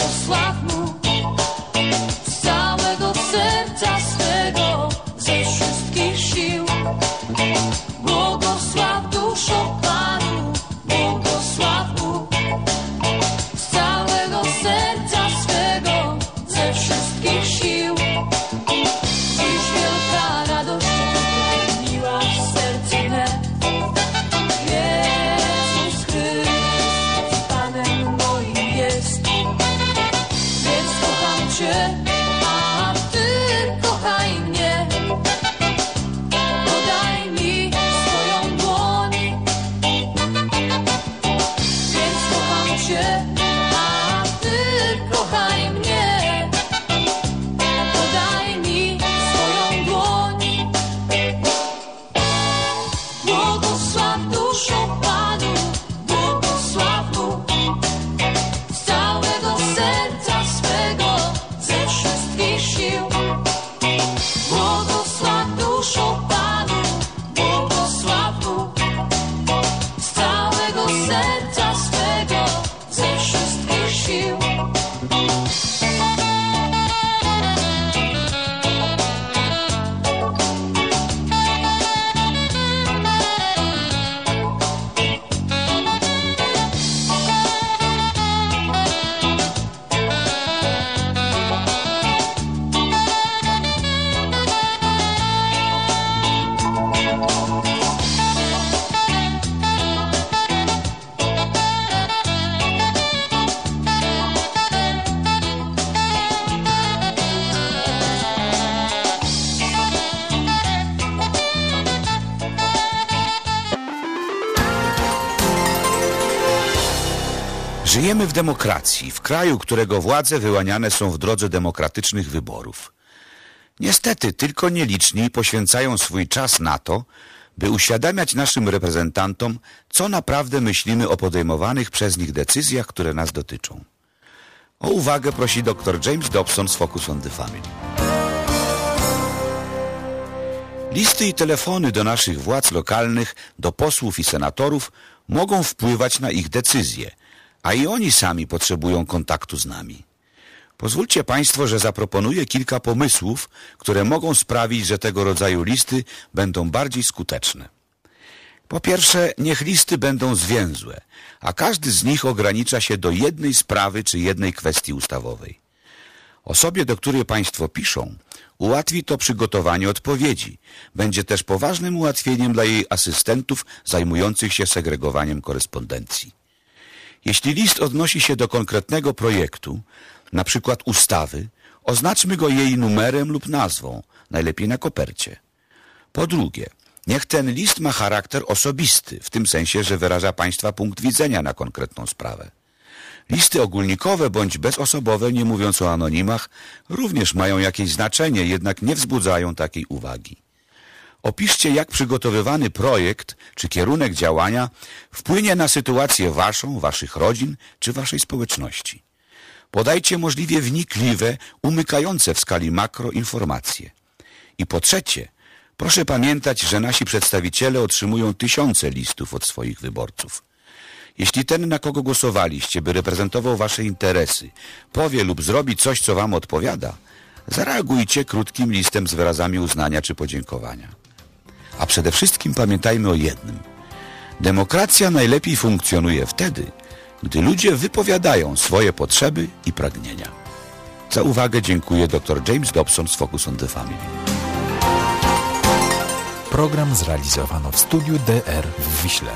Z całego serca swego, ze wszystkich Żyjemy w demokracji, w kraju, którego władze wyłaniane są w drodze demokratycznych wyborów. Niestety tylko nieliczni poświęcają swój czas na to, by uświadamiać naszym reprezentantom, co naprawdę myślimy o podejmowanych przez nich decyzjach, które nas dotyczą. O uwagę prosi dr James Dobson z Focus on the Family. Listy i telefony do naszych władz lokalnych, do posłów i senatorów mogą wpływać na ich decyzje, a i oni sami potrzebują kontaktu z nami. Pozwólcie Państwo, że zaproponuję kilka pomysłów, które mogą sprawić, że tego rodzaju listy będą bardziej skuteczne. Po pierwsze, niech listy będą zwięzłe, a każdy z nich ogranicza się do jednej sprawy czy jednej kwestii ustawowej. Osobie, do której Państwo piszą, ułatwi to przygotowanie odpowiedzi. Będzie też poważnym ułatwieniem dla jej asystentów zajmujących się segregowaniem korespondencji. Jeśli list odnosi się do konkretnego projektu, na przykład ustawy, oznaczmy go jej numerem lub nazwą, najlepiej na kopercie. Po drugie, niech ten list ma charakter osobisty, w tym sensie, że wyraża Państwa punkt widzenia na konkretną sprawę. Listy ogólnikowe bądź bezosobowe, nie mówiąc o anonimach, również mają jakieś znaczenie, jednak nie wzbudzają takiej uwagi. Opiszcie, jak przygotowywany projekt czy kierunek działania wpłynie na sytuację Waszą, Waszych rodzin czy Waszej społeczności. Podajcie możliwie wnikliwe, umykające w skali makro informacje. I po trzecie, proszę pamiętać, że nasi przedstawiciele otrzymują tysiące listów od swoich wyborców. Jeśli ten, na kogo głosowaliście, by reprezentował Wasze interesy, powie lub zrobi coś, co Wam odpowiada, zareagujcie krótkim listem z wyrazami uznania czy podziękowania. A przede wszystkim pamiętajmy o jednym. Demokracja najlepiej funkcjonuje wtedy, gdy ludzie wypowiadają swoje potrzeby i pragnienia. Za uwagę dziękuję dr James Dobson z Focus on the Family. Program zrealizowano w studiu DR w Wiśle.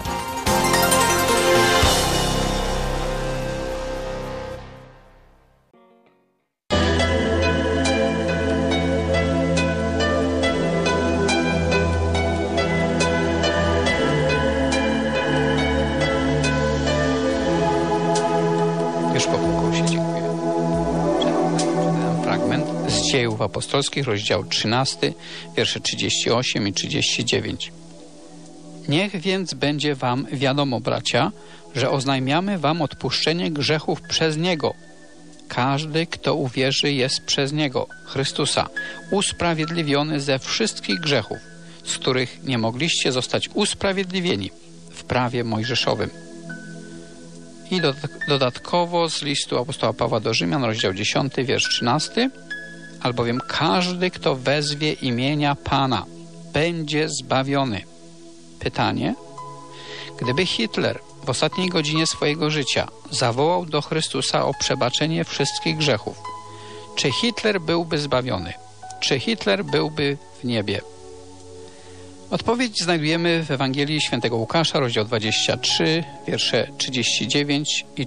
Dziejów Apostolskich, rozdział 13, wiersze 38 i 39. Niech więc będzie wam wiadomo, bracia, że oznajmiamy wam odpuszczenie grzechów przez Niego. Każdy, kto uwierzy, jest przez Niego, Chrystusa, usprawiedliwiony ze wszystkich grzechów, z których nie mogliście zostać usprawiedliwieni w prawie mojżeszowym. I dodatkowo z listu apostoła Pawła do Rzymian, rozdział 10, wiersz 13. Albowiem każdy, kto wezwie imienia Pana, będzie zbawiony. Pytanie: gdyby Hitler w ostatniej godzinie swojego życia zawołał do Chrystusa o przebaczenie wszystkich grzechów, czy Hitler byłby zbawiony? Czy Hitler byłby w niebie? Odpowiedź znajdujemy w Ewangelii Świętego Łukasza, rozdział 23, wiersze 39 i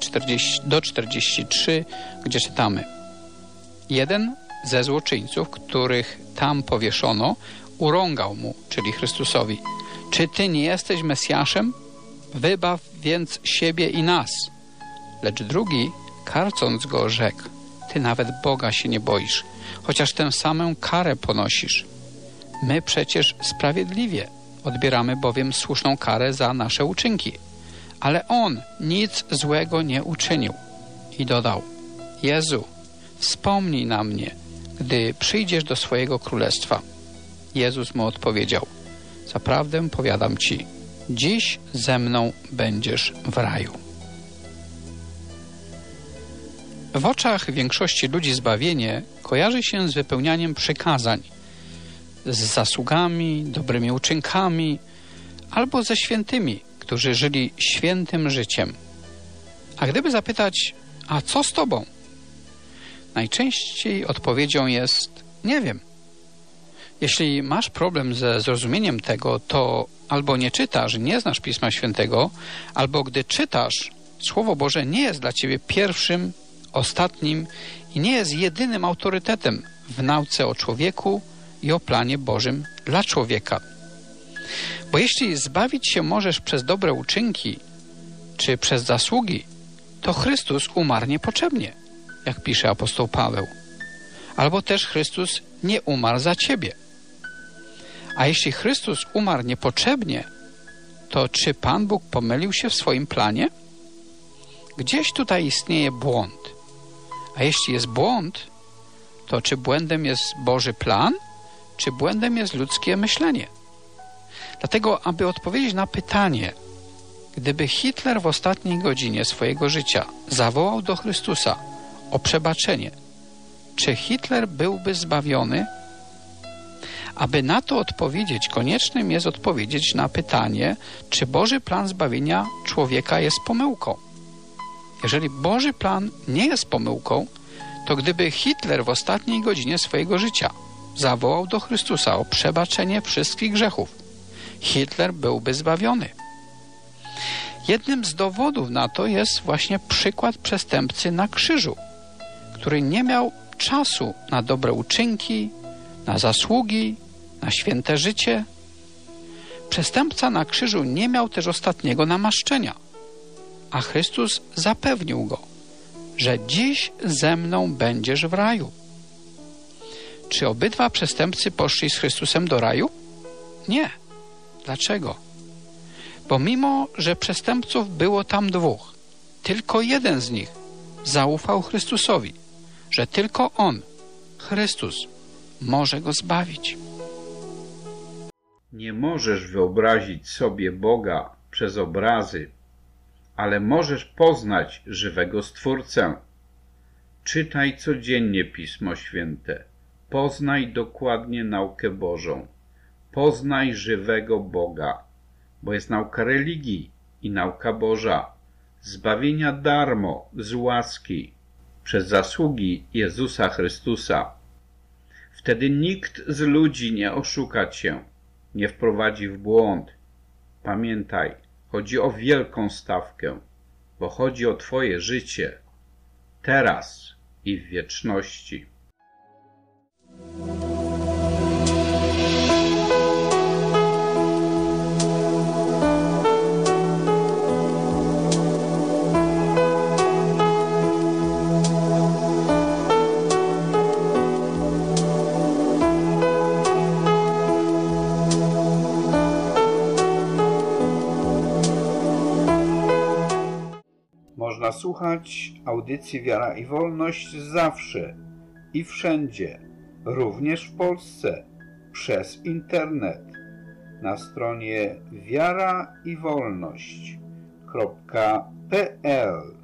43, gdzie czytamy: jeden ze złoczyńców, których tam powieszono, urągał mu, czyli Chrystusowi: czy Ty nie jesteś Mesjaszem? Wybaw więc siebie i nas. Lecz drugi, karcąc go, rzekł: Ty nawet Boga się nie boisz, chociaż tę samą karę ponosisz. My przecież sprawiedliwie odbieramy bowiem słuszną karę za nasze uczynki. Ale on nic złego nie uczynił. I dodał: Jezu, wspomnij na mnie, gdy przyjdziesz do swojego królestwa. Jezus mu odpowiedział: zaprawdę powiadam ci, dziś ze mną będziesz w raju. W oczach większości ludzi zbawienie kojarzy się z wypełnianiem przykazań, z zasługami, dobrymi uczynkami albo ze świętymi, którzy żyli świętym życiem. A gdyby zapytać: a co z tobą? Najczęściej odpowiedzią jest: nie wiem. Jeśli masz problem ze zrozumieniem tego, to albo nie czytasz, nie znasz Pisma Świętego, albo gdy czytasz, Słowo Boże nie jest dla ciebie pierwszym, ostatnim i nie jest jedynym autorytetem w nauce o człowieku i o planie Bożym dla człowieka. Bo jeśli zbawić się możesz przez dobre uczynki czy przez zasługi, to Chrystus umarł niepotrzebnie, jak pisze apostoł Paweł. Albo też Chrystus nie umarł za ciebie. A jeśli Chrystus umarł niepotrzebnie, to czy Pan Bóg pomylił się w swoim planie? Gdzieś tutaj istnieje błąd. A jeśli jest błąd, to czy błędem jest Boży plan, czy błędem jest ludzkie myślenie? Dlatego, aby odpowiedzieć na pytanie, gdyby Hitler w ostatniej godzinie swojego życia zawołał do Chrystusa o przebaczenie, czy Hitler byłby zbawiony? Aby na to odpowiedzieć, koniecznym jest odpowiedzieć na pytanie, czy Boży plan zbawienia człowieka jest pomyłką. Jeżeli Boży plan nie jest pomyłką, to gdyby Hitler w ostatniej godzinie swojego życia zawołał do Chrystusa o przebaczenie wszystkich grzechów, Hitler byłby zbawiony. Jednym z dowodów na to jest właśnie przykład przestępcy na krzyżu, który nie miał czasu na dobre uczynki, na zasługi, na święte życie. Przestępca na krzyżu nie miał też ostatniego namaszczenia, a Chrystus zapewnił go, że dziś ze mną będziesz w raju. Czy obydwa przestępcy poszli z Chrystusem do raju? Nie. Dlaczego? Bo mimo, że przestępców było tam dwóch, tylko jeden z nich zaufał Chrystusowi, że tylko On, Chrystus, może go zbawić. Nie możesz wyobrazić sobie Boga przez obrazy, ale możesz poznać żywego Stwórcę. Czytaj codziennie Pismo Święte. Poznaj dokładnie naukę Bożą. Poznaj żywego Boga, bo jest nauka religii i nauka Boża, zbawienia darmo, z łaski, przez zasługi Jezusa Chrystusa. Wtedy nikt z ludzi nie oszuka cię, nie wprowadzi w błąd. Pamiętaj, chodzi o wielką stawkę, bo chodzi o twoje życie, teraz i w wieczności. Można słuchać audycji Wiara i Wolność zawsze i wszędzie, również w Polsce, przez internet, na stronie wiaraiwolność.pl.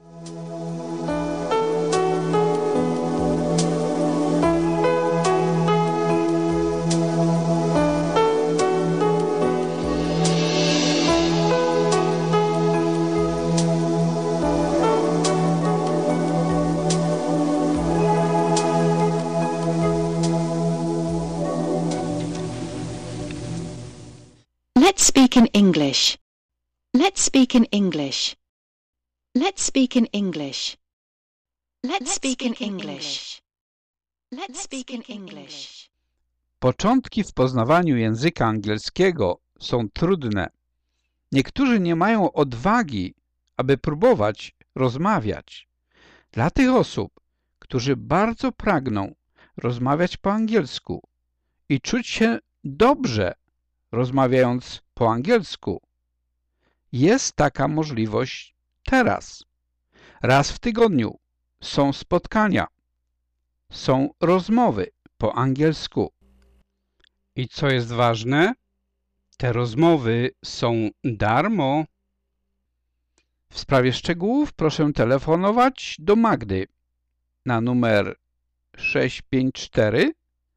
Let's speak in English. Let's speak in English. Let's speak in English. Let's speak in English. Let's speak in English. Początki w poznawaniu języka angielskiego są trudne. Niektórzy nie mają odwagi, aby próbować rozmawiać. Dla tych osób, którzy bardzo pragną rozmawiać po angielsku i czuć się dobrze rozmawiając po angielsku, jest taka możliwość teraz. Raz w tygodniu są spotkania, są rozmowy po angielsku. I co jest ważne, te rozmowy są darmo. W sprawie szczegółów proszę telefonować do Magdy na numer 654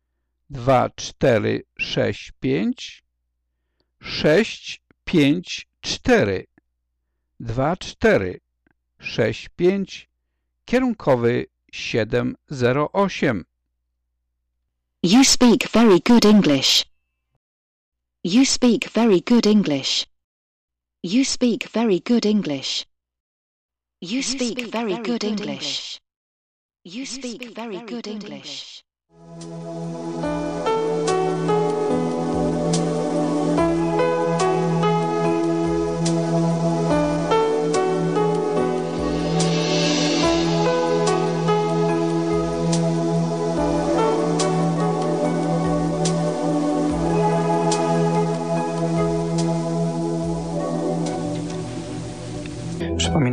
2465 654 2465 kierunkowy 708. You speak very good English. You speak very good English. You speak very good English. You speak very good English. You speak very good English.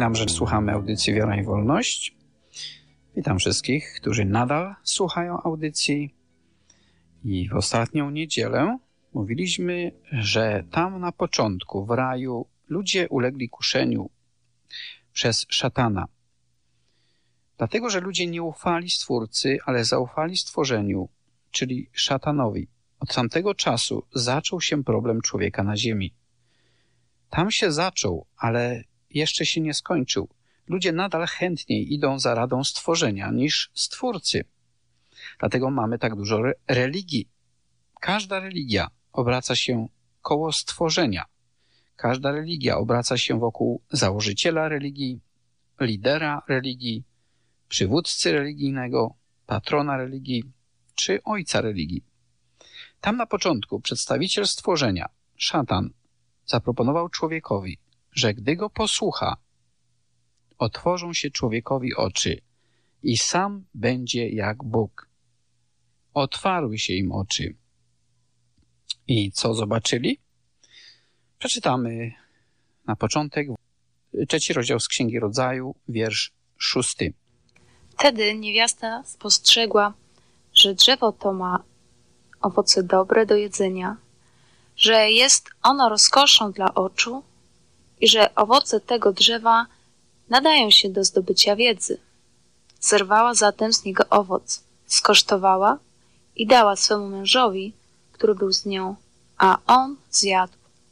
Przypominam, że słuchamy audycji Wiara i Wolność. Witam wszystkich, którzy nadal słuchają audycji. I w ostatnią niedzielę mówiliśmy, że tam na początku w raju ludzie ulegli kuszeniu przez szatana. Dlatego, że ludzie nie ufali Stwórcy, ale zaufali stworzeniu, czyli szatanowi. Od tamtego czasu zaczął się problem człowieka na ziemi. Tam się zaczął, ale jeszcze się nie skończył. Ludzie nadal chętniej idą za radą stworzenia niż Stwórcy. Dlatego mamy tak dużo religii. Każda religia obraca się koło stworzenia. Każda religia obraca się wokół założyciela religii, lidera religii, przywódcy religijnego, patrona religii czy ojca religii. Tam na początku przedstawiciel stworzenia, szatan, zaproponował człowiekowi, że gdy go posłucha, otworzą się człowiekowi oczy i sam będzie jak Bóg. Otwarły się im oczy. I co zobaczyli? Przeczytamy na początek 3 rozdział z Księgi Rodzaju, wiersz 6. Wtedy niewiasta spostrzegła, że drzewo to ma owoce dobre do jedzenia, że jest ono rozkoszą dla oczu i że owoce tego drzewa nadają się do zdobycia wiedzy. Zerwała zatem z niego owoc, skosztowała i dała swemu mężowi, który był z nią, a on zjadł.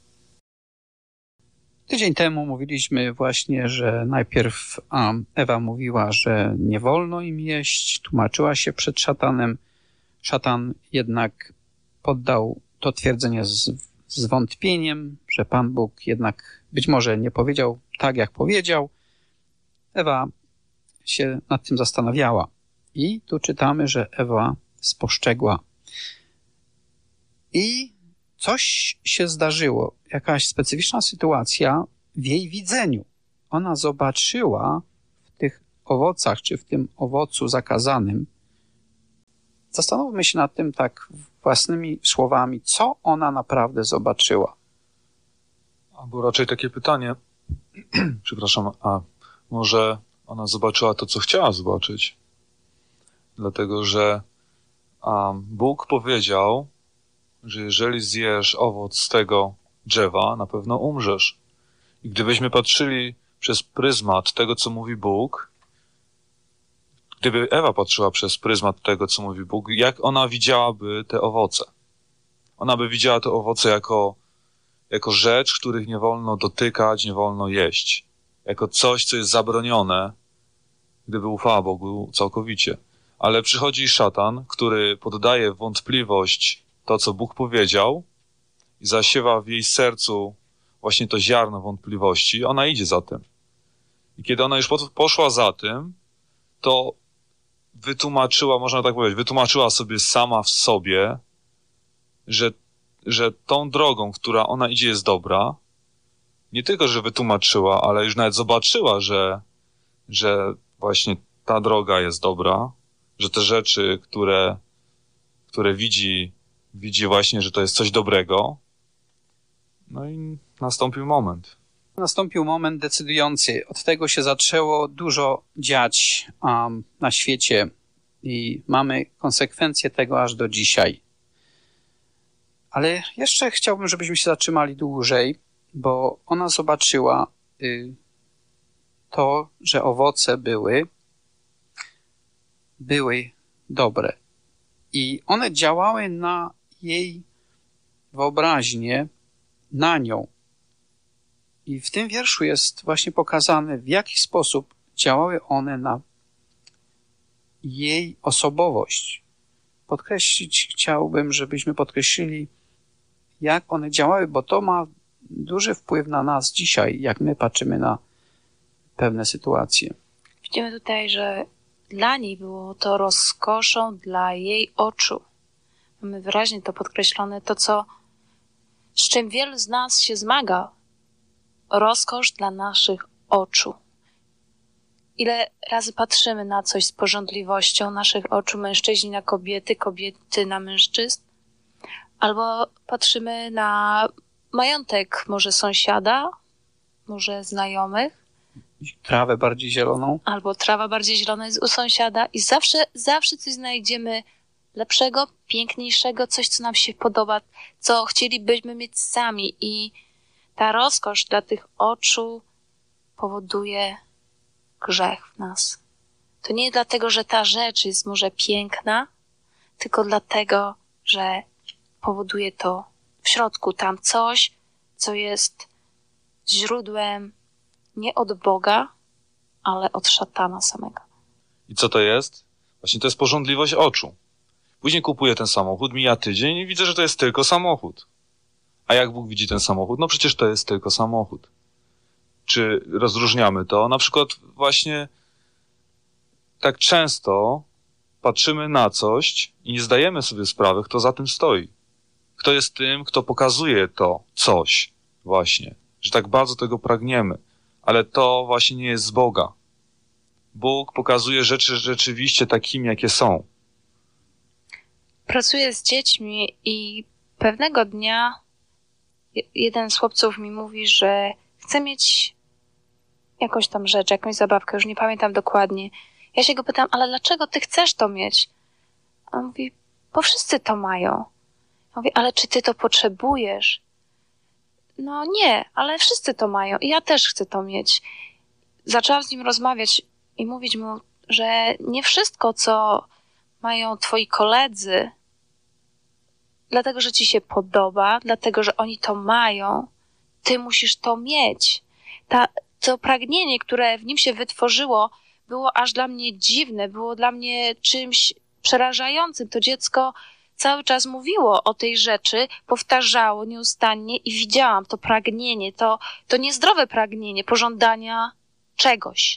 Tydzień temu mówiliśmy właśnie, że najpierw Ewa mówiła, że nie wolno im jeść, tłumaczyła się przed szatanem. Szatan jednak poddał to twierdzenie z wątpieniem, że Pan Bóg jednak być może nie powiedział tak, jak powiedział. Ewa się nad tym zastanawiała. I tu czytamy, że Ewa spostrzegła. I coś się zdarzyło, jakaś specyficzna sytuacja w jej widzeniu. Ona zobaczyła w tych owocach, czy w tym owocu zakazanym. Zastanówmy się nad tym tak własnymi słowami, co ona naprawdę zobaczyła. Albo raczej takie pytanie, przepraszam, a może ona zobaczyła to, co chciała zobaczyć? Dlatego, że Bóg powiedział, że jeżeli zjesz owoc z tego drzewa, na pewno umrzesz. I gdybyśmy patrzyli przez pryzmat tego, co mówi Bóg, gdyby Ewa patrzyła przez pryzmat tego, co mówi Bóg, jak ona widziałaby te owoce? Ona by widziała te owoce jako rzecz, których nie wolno dotykać, nie wolno jeść. Jako coś, co jest zabronione, gdyby ufała Bogu całkowicie. Ale przychodzi szatan, który poddaje w wątpliwość to, co Bóg powiedział i zasiewa w jej sercu właśnie to ziarno wątpliwości. Ona idzie za tym. I kiedy ona już poszła za tym, to wytłumaczyła, można tak powiedzieć, wytłumaczyła sobie sama w sobie, że tą drogą, która ona idzie, jest dobra. Nie tylko, że wytłumaczyła, ale już nawet zobaczyła, że właśnie ta droga jest dobra, że te rzeczy, które widzi właśnie, że to jest coś dobrego. No i nastąpił moment. Nastąpił moment decydujący. Od tego się zaczęło dużo dziać na świecie i mamy konsekwencje tego aż do dzisiaj. Ale jeszcze chciałbym, żebyśmy się zatrzymali dłużej, bo ona zobaczyła to, że owoce były dobre. I one działały na jej wyobraźnię, na nią. I w tym wierszu jest właśnie pokazane, w jaki sposób działały one na jej osobowość. Podkreślić chciałbym, żebyśmy podkreślili, jak one działały, bo to ma duży wpływ na nas dzisiaj, jak my patrzymy na pewne sytuacje. Widzimy tutaj, że dla niej było to rozkoszą dla jej oczu. Mamy wyraźnie to podkreślone, z czym wielu z nas się zmaga. Rozkosz dla naszych oczu. Ile razy patrzymy na coś z pożądliwością naszych oczu, mężczyźni na kobiety, kobiety na mężczyzn? Albo patrzymy na majątek może sąsiada, może znajomych? trawę bardziej zieloną. Albo trawa bardziej zielona jest u sąsiada i zawsze coś znajdziemy lepszego, piękniejszego, coś, co nam się podoba, co chcielibyśmy mieć sami. I ta rozkosz dla tych oczu powoduje grzech w nas. To nie dlatego, że ta rzecz jest może piękna, tylko dlatego, że powoduje to w środku tam coś, co jest źródłem nie od Boga, ale od szatana samego. I co to jest? Właśnie to jest pożądliwość oczu. Później kupuję ten samochód, mija tydzień i widzę, że to jest tylko samochód. A jak Bóg widzi ten samochód? No przecież to jest tylko samochód. Czy rozróżniamy to? Na przykład właśnie tak często patrzymy na coś i nie zdajemy sobie sprawy, kto za tym stoi. Kto jest tym, kto pokazuje to coś właśnie. Że tak bardzo tego pragniemy. Ale to właśnie nie jest z Boga. Bóg pokazuje rzeczy rzeczywiście takimi, jakie są. Pracuję z dziećmi i pewnego dnia jeden z chłopców mi mówi, że chce mieć jakąś tam rzecz, jakąś zabawkę, już nie pamiętam dokładnie. Ja się go pytam, ale dlaczego ty chcesz to mieć? A on mówi, bo wszyscy to mają. Ja mówię, ale czy ty to potrzebujesz? No nie, ale wszyscy to mają i ja też chcę to mieć. Zaczęłam z nim rozmawiać i mówić mu, że nie wszystko, co mają twoi koledzy, dlatego, że ci się podoba, dlatego, że oni to mają, ty musisz to mieć. To pragnienie, które w nim się wytworzyło, było aż dla mnie dziwne, było dla mnie czymś przerażającym. To dziecko cały czas mówiło o tej rzeczy, powtarzało nieustannie i widziałam to pragnienie, to niezdrowe pragnienie pożądania czegoś.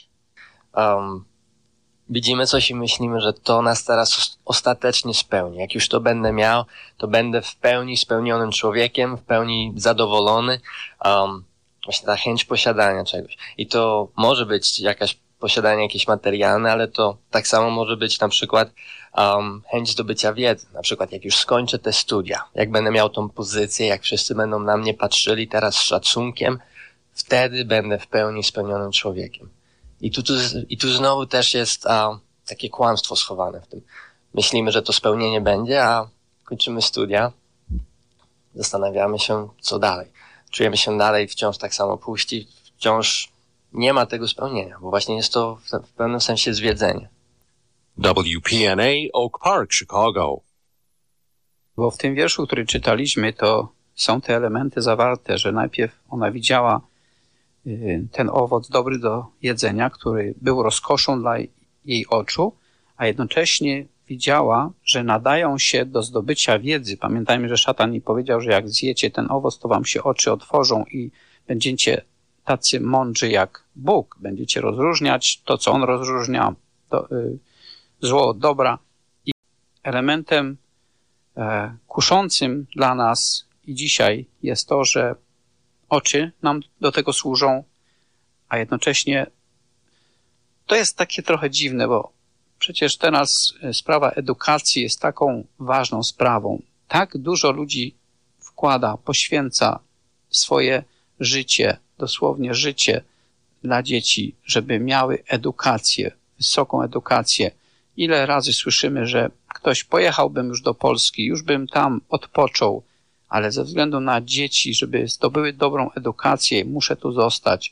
Widzimy coś i myślimy, że to nas teraz ostatecznie spełni. Jak już to będę miał, to będę w pełni spełnionym człowiekiem, w pełni zadowolony. Właśnie ta chęć posiadania czegoś. I to może być posiadanie jakieś materialne, ale to tak samo może być na przykład chęć zdobycia wiedzy. Na przykład jak już skończę te studia, jak będę miał tą pozycję, jak wszyscy będą na mnie patrzyli teraz z szacunkiem, wtedy będę w pełni spełnionym człowiekiem. I tu znowu też jest takie kłamstwo schowane w tym. Myślimy, że to spełnienie będzie, a kończymy studia, zastanawiamy się, co dalej. Czujemy się dalej wciąż tak samo puści, wciąż nie ma tego spełnienia, bo właśnie jest to w pewnym sensie zwiedzenie. WPNA Oak Park, Chicago. Bo w tym wierszu, który czytaliśmy, to są te elementy zawarte, że najpierw ona widziała ten owoc dobry do jedzenia, który był rozkoszą dla jej oczu, a jednocześnie widziała, że nadają się do zdobycia wiedzy. Pamiętajmy, że szatan jej powiedział, że jak zjecie ten owoc, to wam się oczy otworzą i będziecie tacy mądrzy jak Bóg. Będziecie rozróżniać to, co On rozróżnia, zło od dobra. I elementem kuszącym dla nas i dzisiaj jest to, że oczy nam do tego służą, a jednocześnie to jest takie trochę dziwne, bo przecież teraz sprawa edukacji jest taką ważną sprawą. Tak dużo ludzi wkłada, poświęca swoje życie, dosłownie życie dla dzieci, żeby miały edukację, wysoką edukację. Ile razy słyszymy, że ktoś pojechałbym już do Polski, już bym tam odpoczął, ale ze względu na dzieci, żeby zdobyły dobrą edukację, muszę tu zostać.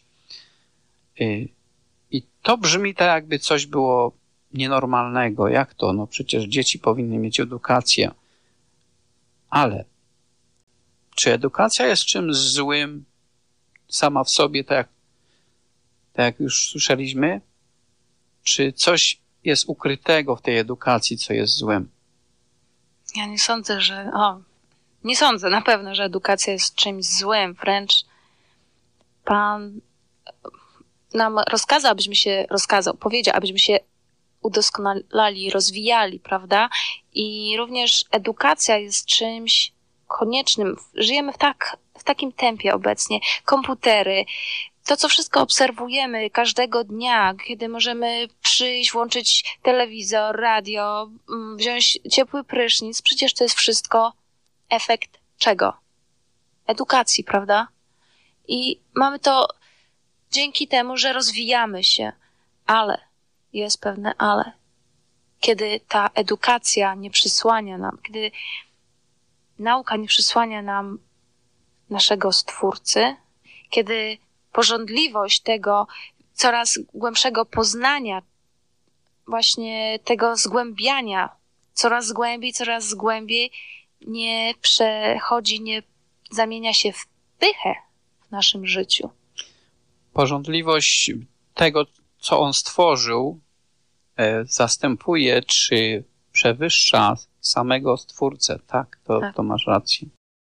I to brzmi tak, jakby coś było nienormalnego. Jak to? No przecież dzieci powinny mieć edukację. Ale czy edukacja jest czymś złym sama w sobie, tak jak już słyszeliśmy? Czy coś jest ukrytego w tej edukacji, co jest złym? Ja nie sądzę, nie sądzę na pewno, że edukacja jest czymś złym. Wręcz Pan nam powiedział, abyśmy się udoskonalali, rozwijali, prawda? I również edukacja jest czymś koniecznym. Żyjemy w takim tempie obecnie. Komputery, to co wszystko obserwujemy każdego dnia, kiedy możemy przyjść, włączyć telewizor, radio, wziąć ciepły prysznic, przecież to jest wszystko efekt czego? Edukacji, prawda? I mamy to dzięki temu, że rozwijamy się. Ale, jest pewne ale. Kiedy ta edukacja nie przysłania nam, kiedy nauka nie przysłania nam naszego Stwórcy, kiedy pożądliwość tego coraz głębszego poznania, właśnie tego zgłębiania, coraz głębiej nie przechodzi, nie zamienia się w pychę w naszym życiu. Pożądliwość tego, co on stworzył, zastępuje czy przewyższa samego Stwórcę. Tak, to masz rację.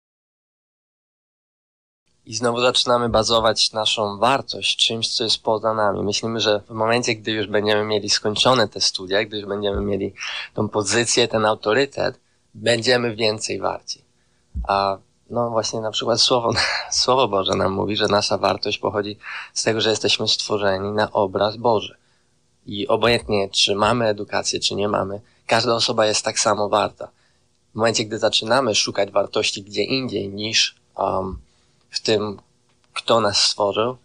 I znowu zaczynamy bazować naszą wartość czymś, co jest poza nami. Myślimy, że w momencie, gdy już będziemy mieli skończone te studia, gdy już będziemy mieli tą pozycję, ten autorytet, będziemy więcej warci. A no właśnie na przykład Słowo Boże nam mówi, że nasza wartość pochodzi z tego, że jesteśmy stworzeni na obraz Boży. I obojętnie, czy mamy edukację, czy nie mamy, każda osoba jest tak samo warta. W momencie, gdy zaczynamy szukać wartości gdzie indziej niż w tym, kto nas stworzył,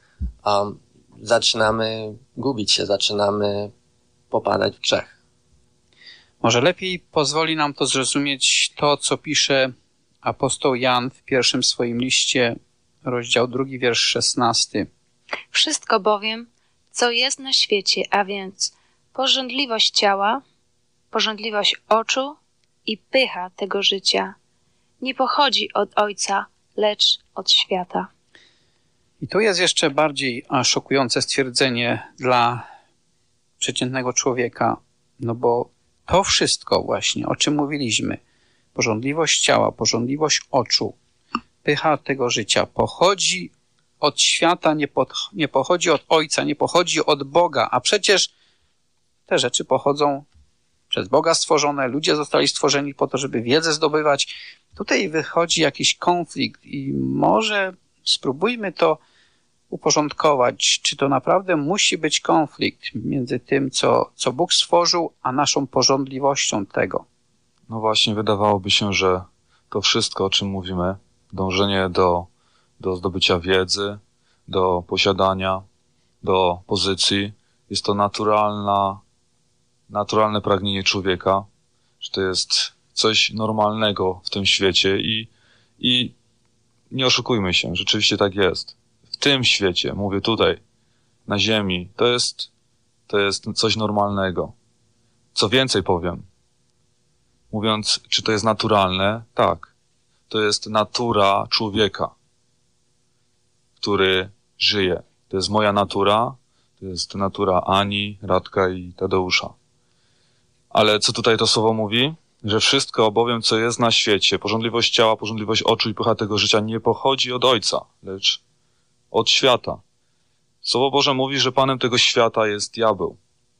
zaczynamy gubić się, zaczynamy popadać w grzech. Może lepiej pozwoli nam to zrozumieć to, co pisze apostoł Jan w pierwszym swoim liście, rozdział 2, wiersz 16. Wszystko bowiem, co jest na świecie, a więc pożądliwość ciała, pożądliwość oczu i pycha tego życia, nie pochodzi od Ojca, lecz od świata. I tu jest jeszcze bardziej szokujące stwierdzenie dla przeciętnego człowieka, no bo to wszystko właśnie, o czym mówiliśmy, pożądliwość ciała, pożądliwość oczu, pycha tego życia, pochodzi od świata, nie pochodzi od Ojca, nie pochodzi od Boga, a przecież te rzeczy pochodzą przez Boga stworzone, ludzie zostali stworzeni po to, żeby wiedzę zdobywać. Tutaj wychodzi jakiś konflikt i może spróbujmy to uporządkować. Czy to naprawdę musi być konflikt między tym, co Bóg stworzył, a naszą pożądliwością tego? No właśnie, wydawałoby się, że to wszystko, o czym mówimy, dążenie do zdobycia wiedzy, do posiadania, do pozycji, jest to naturalne pragnienie człowieka, że to jest coś normalnego w tym świecie i nie oszukujmy się, rzeczywiście tak jest. W tym świecie, mówię tutaj, na ziemi, to jest coś normalnego. Co więcej powiem, mówiąc, czy to jest naturalne, tak. To jest natura człowieka, który żyje. To jest moja natura, to jest natura Ani, Radka i Tadeusza. Ale co tutaj to słowo mówi? Że wszystko bowiem, co jest na świecie, pożądliwość ciała, pożądliwość oczu i pycha tego życia, nie pochodzi od Ojca, lecz od świata. Słowo Boże mówi, że panem tego świata jest diabeł.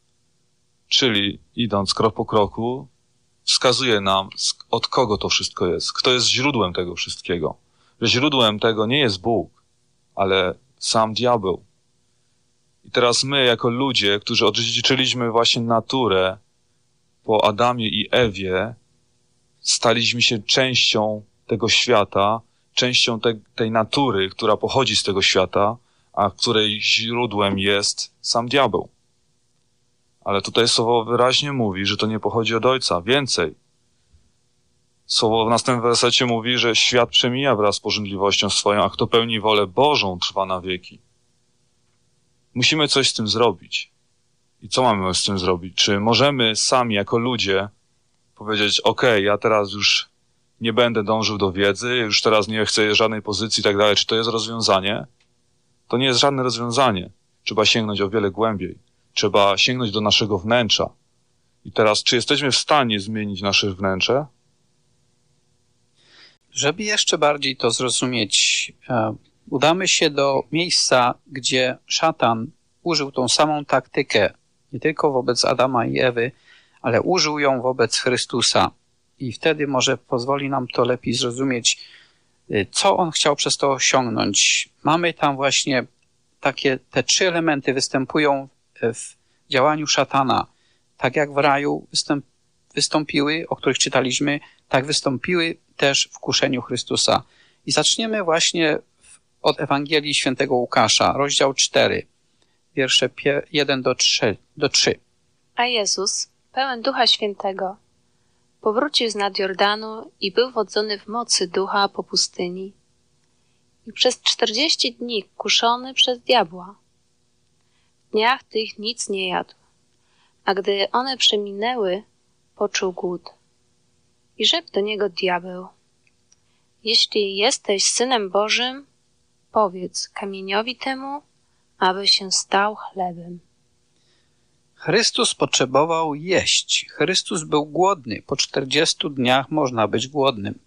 Czyli, idąc krok po kroku, wskazuje nam, od kogo to wszystko jest, kto jest źródłem tego wszystkiego. Że źródłem tego nie jest Bóg, ale sam diabeł. I teraz my, jako ludzie, którzy odziedziczyliśmy właśnie naturę po Adamie i Ewie, staliśmy się częścią tego świata, częścią tej natury, która pochodzi z tego świata, a której źródłem jest sam diabeł. Ale tutaj słowo wyraźnie mówi, że to nie pochodzi od Ojca. Więcej. Słowo w następnym wersecie mówi, że świat przemija wraz z pożądliwością swoją, a kto pełni wolę Bożą, trwa na wieki. Musimy coś z tym zrobić. I co mamy z tym zrobić? Czy możemy sami jako ludzie powiedzieć, okej, ja teraz już nie będę dążył do wiedzy, już teraz nie chcę żadnej pozycji i tak dalej. Czy to jest rozwiązanie? To nie jest żadne rozwiązanie. Trzeba sięgnąć o wiele głębiej. Trzeba sięgnąć do naszego wnętrza. I teraz, czy jesteśmy w stanie zmienić nasze wnętrze? Żeby jeszcze bardziej to zrozumieć, udamy się do miejsca, gdzie szatan użył tą samą taktykę, nie tylko wobec Adama i Ewy, ale użył ją wobec Chrystusa. I wtedy może pozwoli nam to lepiej zrozumieć, co on chciał przez to osiągnąć. Mamy tam właśnie te 3 elementy występują w działaniu szatana. Tak jak w raju wystąpiły, o których czytaliśmy, tak wystąpiły też w kuszeniu Chrystusa. I zaczniemy właśnie od Ewangelii Świętego Łukasza, rozdział 4, wiersze 1 do 3. A Jezus, pełen Ducha Świętego, powrócił z nad Jordanu i był wodzony w mocy Ducha po pustyni. I przez 40 dni kuszony przez diabła. W dniach tych nic nie jadł, a gdy one przeminęły, poczuł głód. I rzekł do niego diabeł: jeśli jesteś Synem Bożym, powiedz kamieniowi temu, aby się stał chlebem. Chrystus potrzebował jeść. Chrystus był głodny. Po 40 dniach można być głodnym.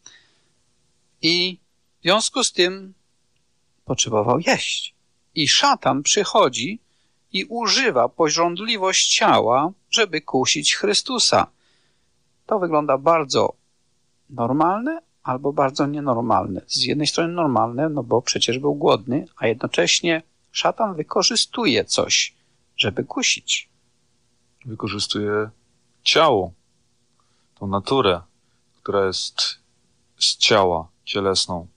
I w związku z tym potrzebował jeść. I szatan przychodzi i używa pożądliwość ciała, żeby kusić Chrystusa. To wygląda bardzo normalne albo bardzo nienormalne. Z jednej strony normalne, no bo przecież był głodny, a jednocześnie szatan wykorzystuje coś, żeby kusić. Wykorzystuje ciało, tą naturę, która jest z ciała, cielesną.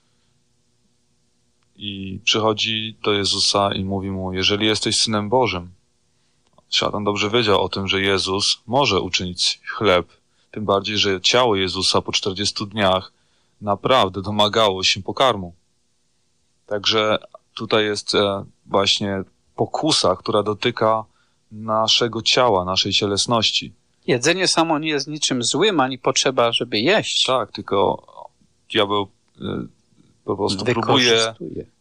I przychodzi do Jezusa i mówi mu: jeżeli jesteś Synem Bożym. Szatan dobrze wiedział o tym, że Jezus może uczynić chleb, tym bardziej, że ciało Jezusa po 40 dniach naprawdę domagało się pokarmu. Także tutaj jest właśnie pokusa, która dotyka naszego ciała, naszej cielesności. Jedzenie samo nie jest niczym złym, ani potrzeba, żeby jeść. Tak, tylko diabeł po prostu próbuje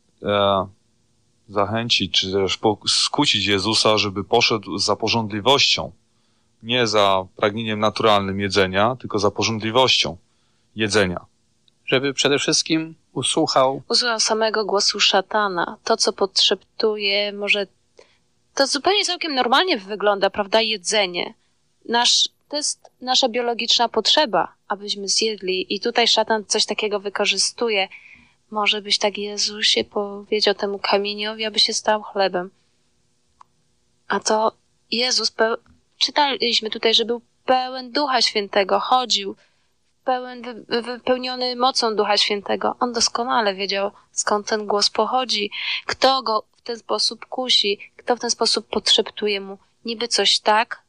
zachęcić, czy też skusić Jezusa, żeby poszedł za pożądliwością. Nie za pragnieniem naturalnym jedzenia, tylko za pożądliwością jedzenia. Żeby przede wszystkim usłuchał samego głosu szatana. To, co podszeptuje, może to zupełnie całkiem normalnie wygląda, prawda? Jedzenie. To jest nasza biologiczna potrzeba, abyśmy zjedli. I tutaj szatan coś takiego wykorzystuje. Może byś tak, Jezusie, powiedział temu kamieniowi, aby się stał chlebem. A to Jezus, czytaliśmy tutaj, że był pełen Ducha Świętego, chodził, wypełniony mocą Ducha Świętego. On doskonale wiedział, skąd ten głos pochodzi, kto go w ten sposób kusi, kto w ten sposób podszeptuje mu niby coś tak,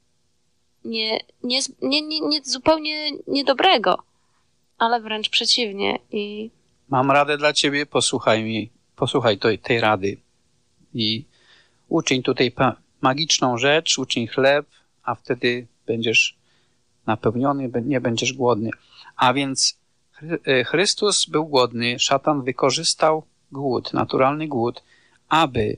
nie zupełnie niedobrego, ale wręcz przeciwnie. I mam radę dla ciebie, posłuchaj tej rady i uczyń tutaj magiczną rzecz, uczyń chleb, a wtedy będziesz napełniony, nie będziesz głodny. A więc Chrystus był głodny, szatan wykorzystał głód, naturalny głód, aby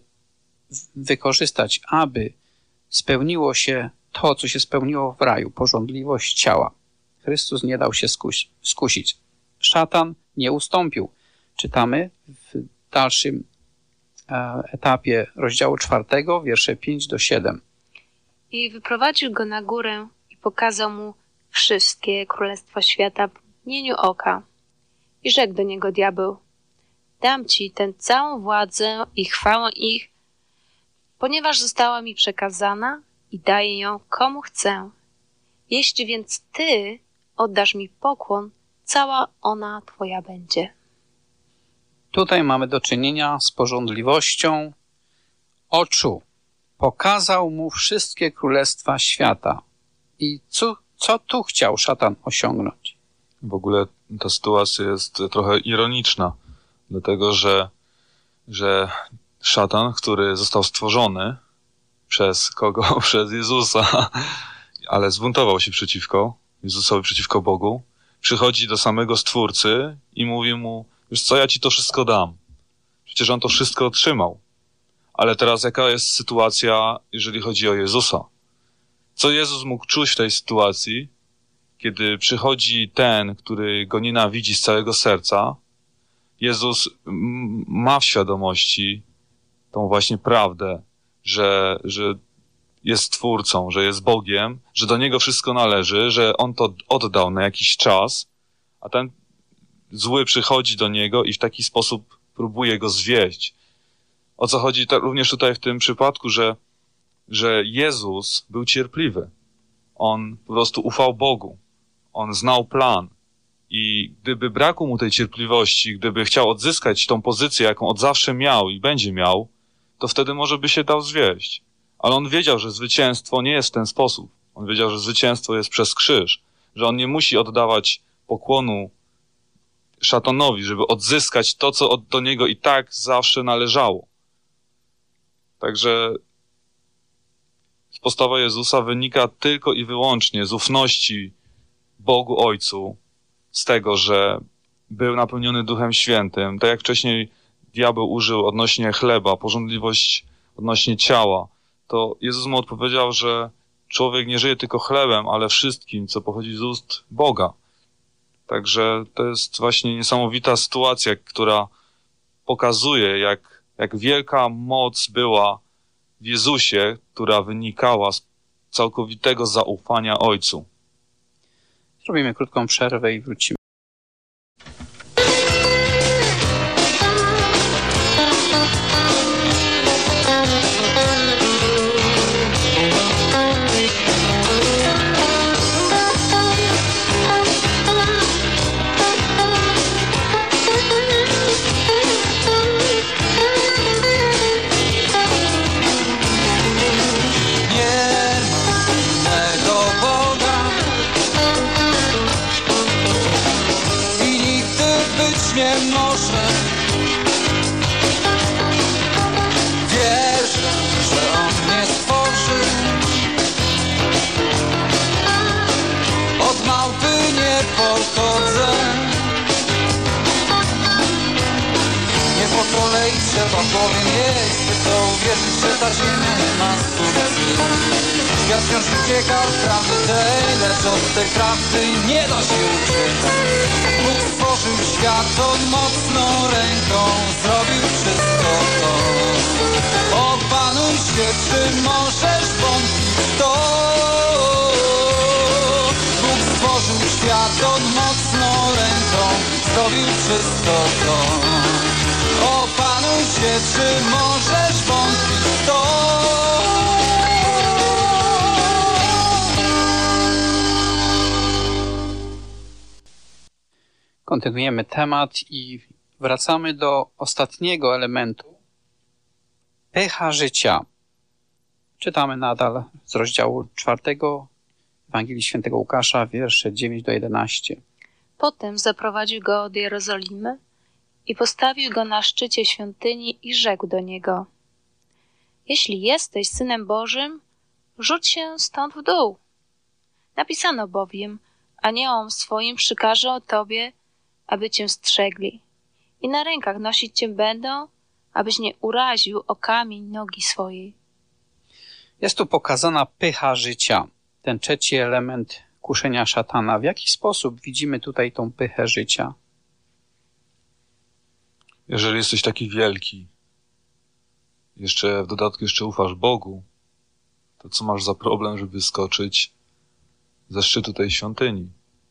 spełniło się to, co się spełniło w raju, pożądliwość ciała. Chrystus nie dał się skusić. Szatan nie ustąpił. Czytamy w dalszym etapie rozdziału 4, wiersze 5 do 7. I wyprowadził go na górę i pokazał mu wszystkie królestwa świata w mgnieniu oka. I rzekł do niego diabeł: dam ci tę całą władzę i chwałę ich, ponieważ została mi przekazana i daję ją komu chcę. Jeśli więc ty oddasz mi pokłon, cała ona twoja będzie. Tutaj mamy do czynienia z pożądliwością oczu. Pokazał mu wszystkie królestwa świata. I co tu chciał szatan osiągnąć? W ogóle ta sytuacja jest trochę ironiczna, dlatego że szatan, który został stworzony przez kogo? Przez Jezusa, ale zbuntował się przeciwko Jezusowi, przeciwko Bogu, przychodzi do samego Stwórcy i mówi mu: wiesz co, ja ci to wszystko dam. Przecież on to wszystko otrzymał. Ale teraz jaka jest sytuacja, jeżeli chodzi o Jezusa? Co Jezus mógł czuć w tej sytuacji, kiedy przychodzi ten, który go nienawidzi z całego serca? Jezus ma w świadomości tą właśnie prawdę, że jest Stwórcą, że jest Bogiem, że do Niego wszystko należy, że On to oddał na jakiś czas, a ten zły przychodzi do Niego i w taki sposób próbuje Go zwieść. O co chodzi również tutaj w tym przypadku, że Jezus był cierpliwy. On po prostu ufał Bogu. On znał plan I gdyby brakło mu tej cierpliwości, gdyby chciał odzyskać tą pozycję, jaką od zawsze miał i będzie miał, to wtedy może by się dał zwieść. Ale on wiedział, że zwycięstwo nie jest w ten sposób. On wiedział, że zwycięstwo jest przez krzyż, że on nie musi oddawać pokłonu szatanowi, żeby odzyskać to, co do niego i tak zawsze należało. Także postawa Jezusa wynika tylko i wyłącznie z ufności Bogu Ojcu, z tego, że był napełniony Duchem Świętym. Tak jak wcześniej diabeł użył odnośnie chleba, pożądliwość odnośnie ciała, to Jezus mu odpowiedział, że człowiek nie żyje tylko chlebem, ale wszystkim, co pochodzi z ust Boga. Także to jest właśnie niesamowita sytuacja, która pokazuje, jak wielka moc była w Jezusie, która wynikała z całkowitego zaufania Ojcu. Zrobimy krótką przerwę i wrócimy. Trzeba bowiem jeść, by to uwierzyć, że ta ziemia nie ma skórki. Świat wciąż ucieka od prawdy tej, lecz od tej prawdy nie da się uciec. Bóg stworzył świat, on mocną ręką zrobił wszystko to. Opanuj się, czy możesz wątpić w to? Bóg stworzył świat, on mocną ręką zrobił wszystko to. Opanuj się, czy możesz wątpić w to? Kontynuujemy temat i wracamy do ostatniego elementu. Pycha życia. Czytamy nadal z rozdziału 4 Ewangelii Świętego Łukasza, wiersze 9-11. Potem zaprowadził go od Jerozolimy i postawił go na szczycie świątyni i rzekł do niego: Jeśli jesteś Synem Bożym, rzuć się stąd w dół. Napisano bowiem, aniołom swoim przykaże o tobie, aby cię strzegli i na rękach nosić cię będą, abyś nie uraził o kamień nogi swojej. Jest tu pokazana pycha życia, ten trzeci element kuszenia szatana. W jaki sposób widzimy tutaj tą pychę życia? Jeżeli jesteś taki wielki, w dodatku jeszcze ufasz Bogu, to co masz za problem, żeby skoczyć ze szczytu tej świątyni?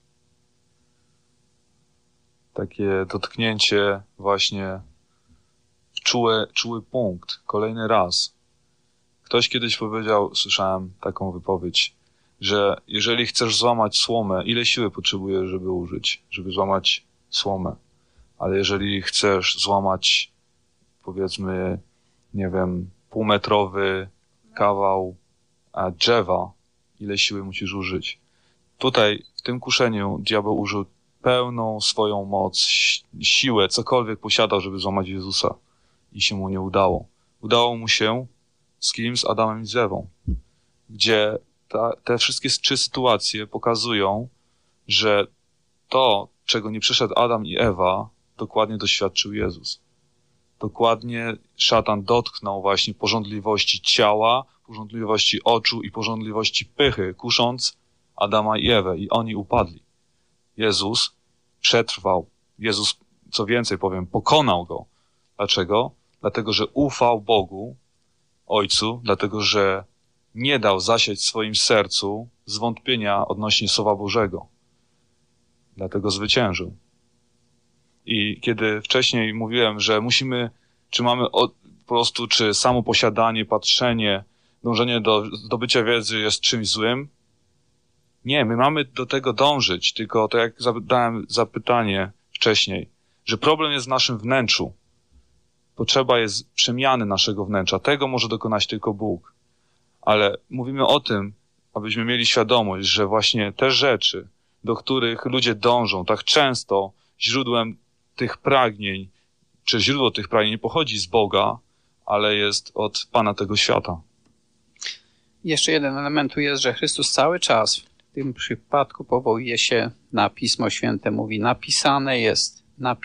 Takie dotknięcie właśnie w czuły punkt, kolejny raz. Ktoś kiedyś powiedział, słyszałem taką wypowiedź, że jeżeli chcesz złamać słomę, ile siły potrzebujesz, żeby użyć, żeby złamać słomę? Ale jeżeli chcesz złamać, powiedzmy, nie wiem, półmetrowy kawał drzewa, ile siły musisz użyć? Tutaj, w tym kuszeniu, diabeł użył pełną swoją moc, siłę, cokolwiek posiadał, żeby złamać Jezusa. I się mu nie udało. Udało mu się z kim? Z Adamem i z Ewą. Gdzie te wszystkie 3 sytuacje pokazują, że to, czego nie przeszedł Adam i Ewa, dokładnie doświadczył Jezus. Dokładnie szatan dotknął właśnie pożądliwości ciała, pożądliwości oczu i pożądliwości pychy, kusząc Adama i Ewę i oni upadli. Jezus przetrwał. Jezus, co więcej powiem, pokonał go. Dlaczego? Dlatego, że ufał Bogu, Ojcu, dlatego, że nie dał zasiać w swoim sercu zwątpienia odnośnie Słowa Bożego. Dlatego zwyciężył. I kiedy wcześniej mówiłem, że musimy, czy mamy po prostu, czy samo posiadanie, patrzenie, dążenie do zdobycia wiedzy jest czymś złym, Nie, my mamy do tego dążyć, tylko to jak dałem zapytanie wcześniej, że problem jest w naszym wnętrzu. Potrzeba jest przemiany naszego wnętrza. Tego może dokonać tylko Bóg. Ale mówimy o tym, abyśmy mieli świadomość, że właśnie te rzeczy, do których ludzie dążą, tak często źródłem tych pragnień, czy źródło tych pragnień nie pochodzi z Boga, ale jest od Pana tego świata. Jeszcze jeden element tu jest, że Chrystus cały czas w tym przypadku powołuje się na Pismo Święte. Mówi napisane jest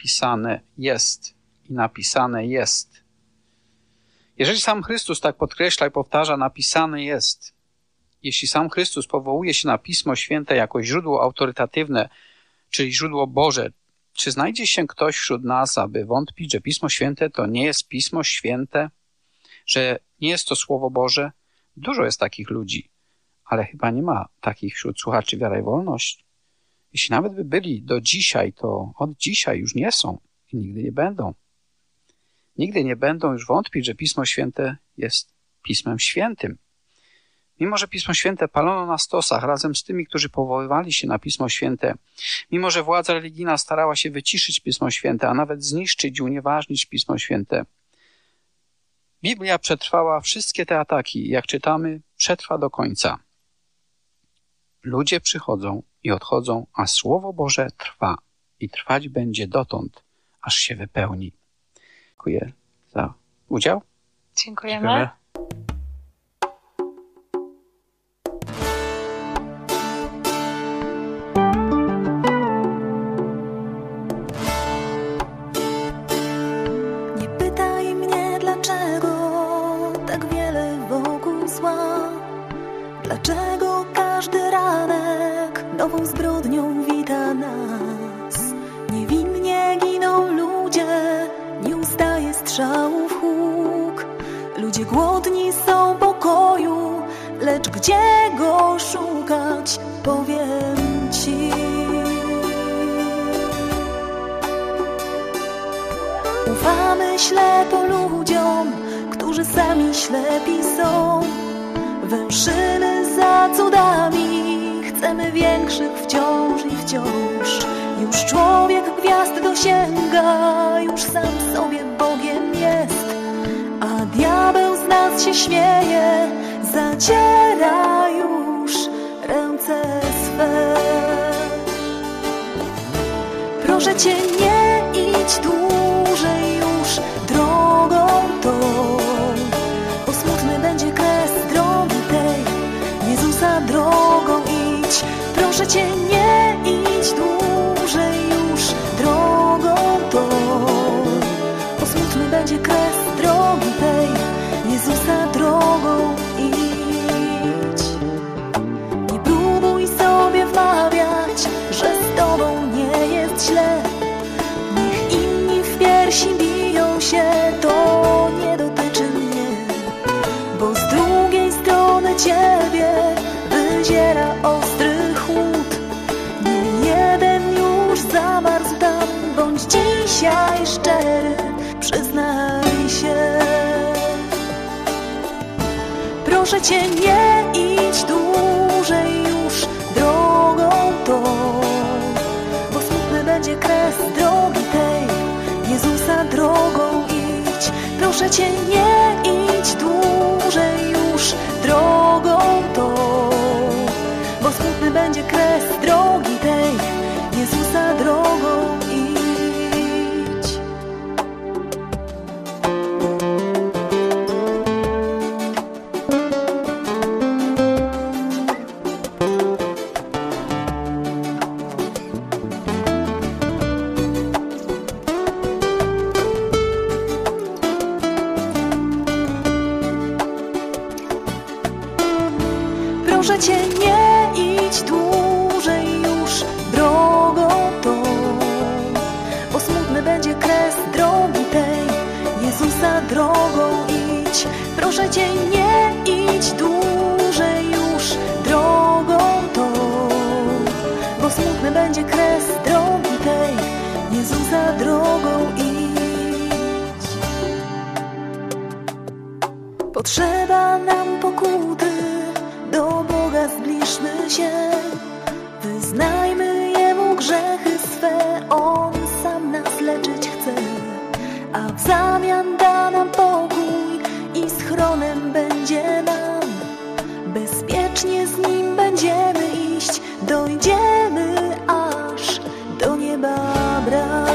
i napisane jest. Jeżeli sam Chrystus tak podkreśla i powtarza napisane jest, jeśli sam Chrystus powołuje się na Pismo Święte jako źródło autorytatywne, czyli źródło Boże, czy znajdzie się ktoś wśród nas, aby wątpić, że Pismo Święte to nie jest Pismo Święte, że nie jest to Słowo Boże? Dużo jest takich ludzi, ale chyba nie ma takich wśród słuchaczy Wiara i Wolność. Jeśli nawet by byli do dzisiaj, to od dzisiaj już nie są i nigdy nie będą. Nigdy nie będą już wątpić, że Pismo Święte jest Pismem Świętym. Mimo że Pismo Święte palono na stosach razem z tymi, którzy powoływali się na Pismo Święte, mimo że władza religijna starała się wyciszyć Pismo Święte, a nawet zniszczyć i unieważnić Pismo Święte, Biblia przetrwała wszystkie te ataki, jak czytamy, przetrwa do końca. Ludzie przychodzą i odchodzą, a Słowo Boże trwa i trwać będzie dotąd, aż się wypełni. Dziękuję za udział. Dziękujemy. Nie pytaj mnie, dlaczego tak wiele wokół zła. Dlaczego każdy ranek nową zbrodnią wita nas. Niewinnie giną ludzie, nie ustaje strzałów huk. Ludzie głodni są pokoju, lecz gdzie go szukać, powiem ci. Ufamy ślepo ludziom, którzy sami ślepi są. Węszymy za cudami, chcemy większych wciąż i wciąż. Już człowiek gwiazd dosięga, już sam sobie Bogiem jest. A diabeł z nas się śmieje, zaciera już ręce swe. Proszę Cię, nie idź dłużej już drogą tą, bo smutny będzie kres drogi tej. Jezusa drogą idź. Proszę Cię, nie idź dłużej już drogą tą, bo smutny będzie kres drogi tej. Jezusa drogą idź. Nie próbuj sobie wmawiać, że z Tobą nie jest źle. Niech inni w piersi biją się, to nie dotyczy mnie, bo z drugiej strony Ciebie wyziera ostry chłód. Nie jeden już zamarzł tam, bądź dzisiaj szczery, przyznaj się. Proszę Cię, nie idź dłużej już drogą tą, bo smutny będzie kres drogi tej. Jezusa drogą idź. Proszę Cię, nie idź dłużej już drogą tą, bo smutny będzie kres drogi tej. Jezusa drogą idź. Proszę Cię, nie idź dłużej już drogą tą, bo smutny będzie kres drogi tej. Jezusa drogą idź. Proszę Cię, nie idź dłużej już drogą tą, bo smutny będzie kres drogi tej. Jezusa drogą idź. Potrzeba nam pokuty, do Boga zbliżmy się. brak.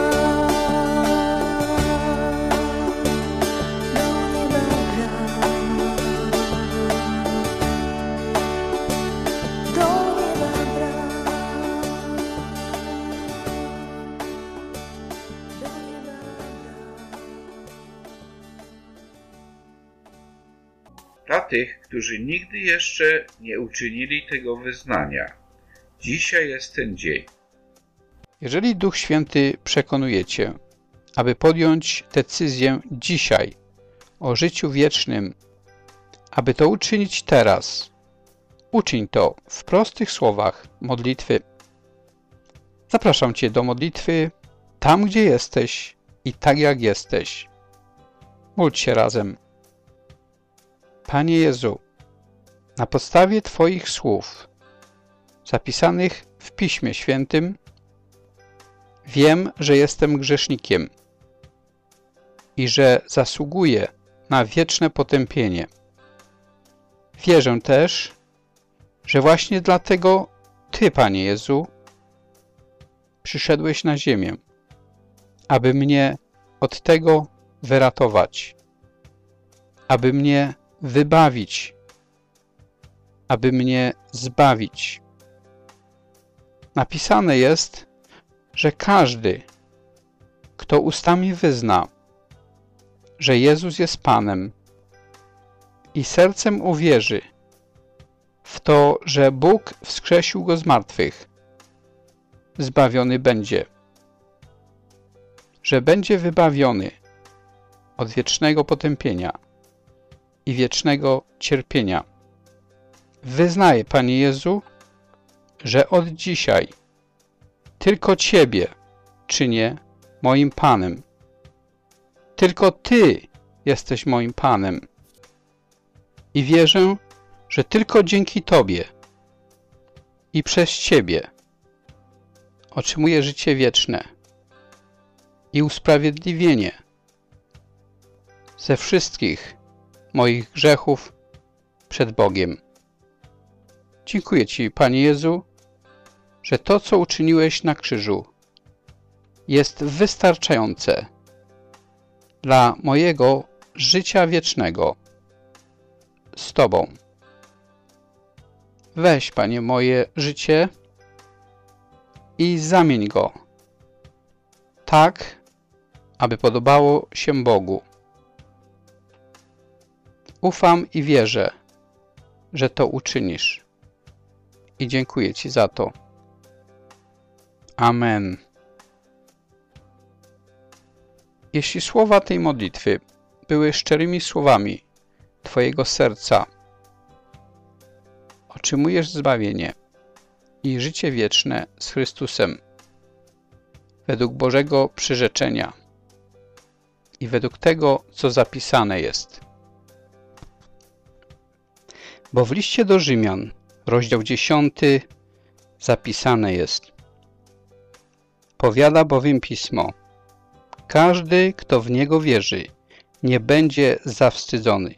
Dla tych, którzy nigdy jeszcze nie uczynili tego wyznania, dzisiaj jest ten dzień. Jeżeli Duch Święty przekonuje Cię, aby podjąć decyzję dzisiaj o życiu wiecznym, aby to uczynić teraz, uczyń to w prostych słowach modlitwy. Zapraszam Cię do modlitwy tam, gdzie jesteś i tak jak jesteś. Módl się razem. Panie Jezu, na podstawie Twoich słów zapisanych w Piśmie Świętym wiem, że jestem grzesznikiem i że zasługuję na wieczne potępienie. Wierzę też, że właśnie dlatego Ty, Panie Jezu, przyszedłeś na ziemię, aby mnie od tego wyratować, aby mnie wybawić, aby mnie zbawić. Napisane jest, że każdy, kto ustami wyzna, że Jezus jest Panem i sercem uwierzy w to, że Bóg wskrzesił Go z martwych, zbawiony będzie, że będzie wybawiony od wiecznego potępienia i wiecznego cierpienia. Wyznaję, Panie Jezu, że od dzisiaj tylko Ciebie czynię moim Panem. Tylko Ty jesteś moim Panem. I wierzę, że tylko dzięki Tobie i przez Ciebie otrzymuję życie wieczne i usprawiedliwienie ze wszystkich moich grzechów przed Bogiem. Dziękuję Ci, Panie Jezu, że to, co uczyniłeś na krzyżu, jest wystarczające dla mojego życia wiecznego z Tobą. Weź, Panie, moje życie i zamień go tak, aby podobało się Bogu. Ufam i wierzę, że to uczynisz. I dziękuję Ci za to. Amen. Jeśli słowa tej modlitwy były szczerymi słowami Twojego serca, otrzymujesz zbawienie i życie wieczne z Chrystusem według Bożego przyrzeczenia i według tego, co zapisane jest. Bo w liście do Rzymian, rozdział 10, zapisane jest: powiada bowiem Pismo, każdy, kto w Niego wierzy, nie będzie zawstydzony.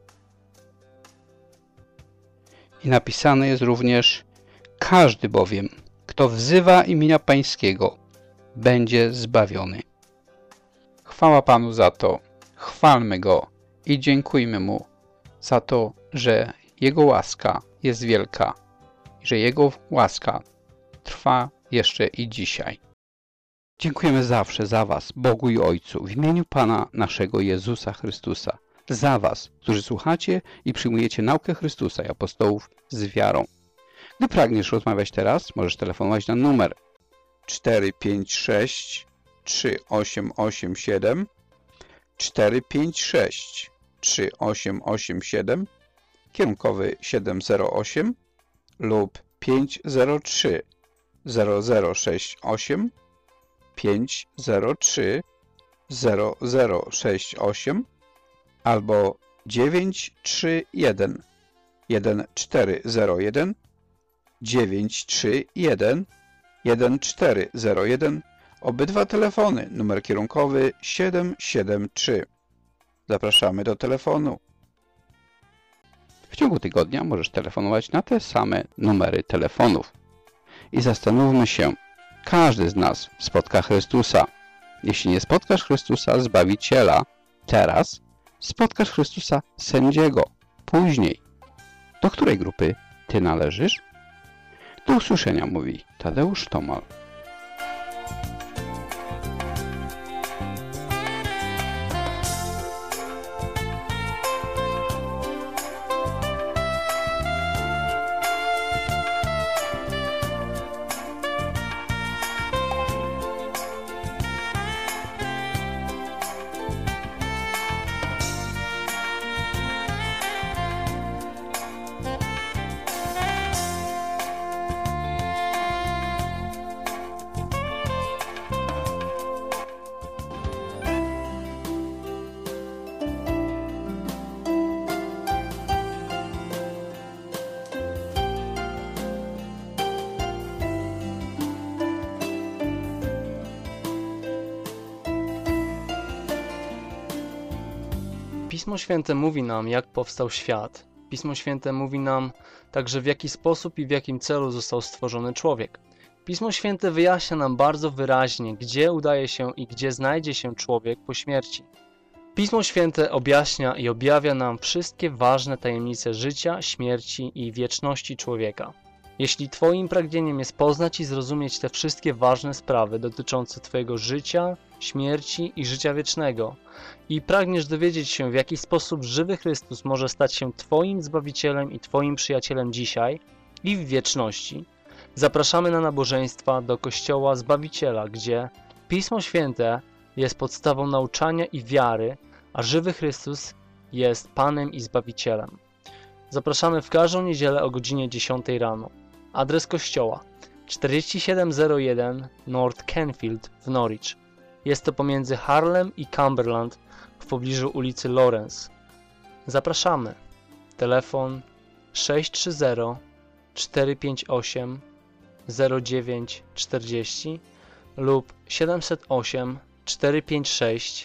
I napisane jest również: każdy bowiem, kto wzywa imienia Pańskiego, będzie zbawiony. Chwała Panu za to, chwalmy Go i dziękujmy Mu za to, że Jego łaska jest wielka i że Jego łaska trwa jeszcze i dzisiaj. Dziękujemy zawsze za Was, Bogu i Ojcu, w imieniu Pana naszego Jezusa Chrystusa, za Was, którzy słuchacie i przyjmujecie naukę Chrystusa i apostołów z wiarą. Gdy pragniesz rozmawiać teraz, możesz telefonować na numer 456 3887 456 3887, kierunkowy 708 lub 503 0068 503 0068 albo 931 1401 931 1401. Obydwa telefony, numer kierunkowy 773. Zapraszamy do telefonu. W ciągu tygodnia możesz telefonować na te same numery telefonów. I zastanówmy się, Każdy z nas spotka Chrystusa. Jeśli nie spotkasz Chrystusa, Zbawiciela, teraz spotkasz Chrystusa, Sędziego, później. Do której grupy ty należysz? Do usłyszenia, mówi Tadeusz Tomal. Pismo Święte mówi nam, jak powstał świat. Pismo Święte mówi nam także, w jaki sposób i w jakim celu został stworzony człowiek. Pismo Święte wyjaśnia nam bardzo wyraźnie, gdzie udaje się i gdzie znajdzie się człowiek po śmierci. Pismo Święte objaśnia i objawia nam wszystkie ważne tajemnice życia, śmierci i wieczności człowieka. Jeśli Twoim pragnieniem jest poznać i zrozumieć te wszystkie ważne sprawy dotyczące Twojego życia, śmierci i życia wiecznego i pragniesz dowiedzieć się, w jaki sposób żywy Chrystus może stać się Twoim Zbawicielem i Twoim przyjacielem dzisiaj i w wieczności, zapraszamy na nabożeństwa do Kościoła Zbawiciela, gdzie Pismo Święte jest podstawą nauczania i wiary, a żywy Chrystus jest Panem i Zbawicielem. Zapraszamy w każdą niedzielę o godzinie 10 rano. Adres kościoła 4701 North Canfield w Norwich. Jest to pomiędzy Harlem i Cumberland w pobliżu ulicy Lawrence. Zapraszamy. Telefon 630 458 0940 lub 708 456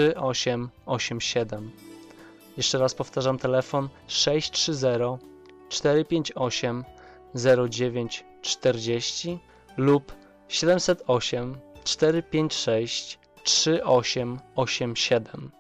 3887. Jeszcze raz powtarzam, telefon 630 458 0940 lub 708 456 3887.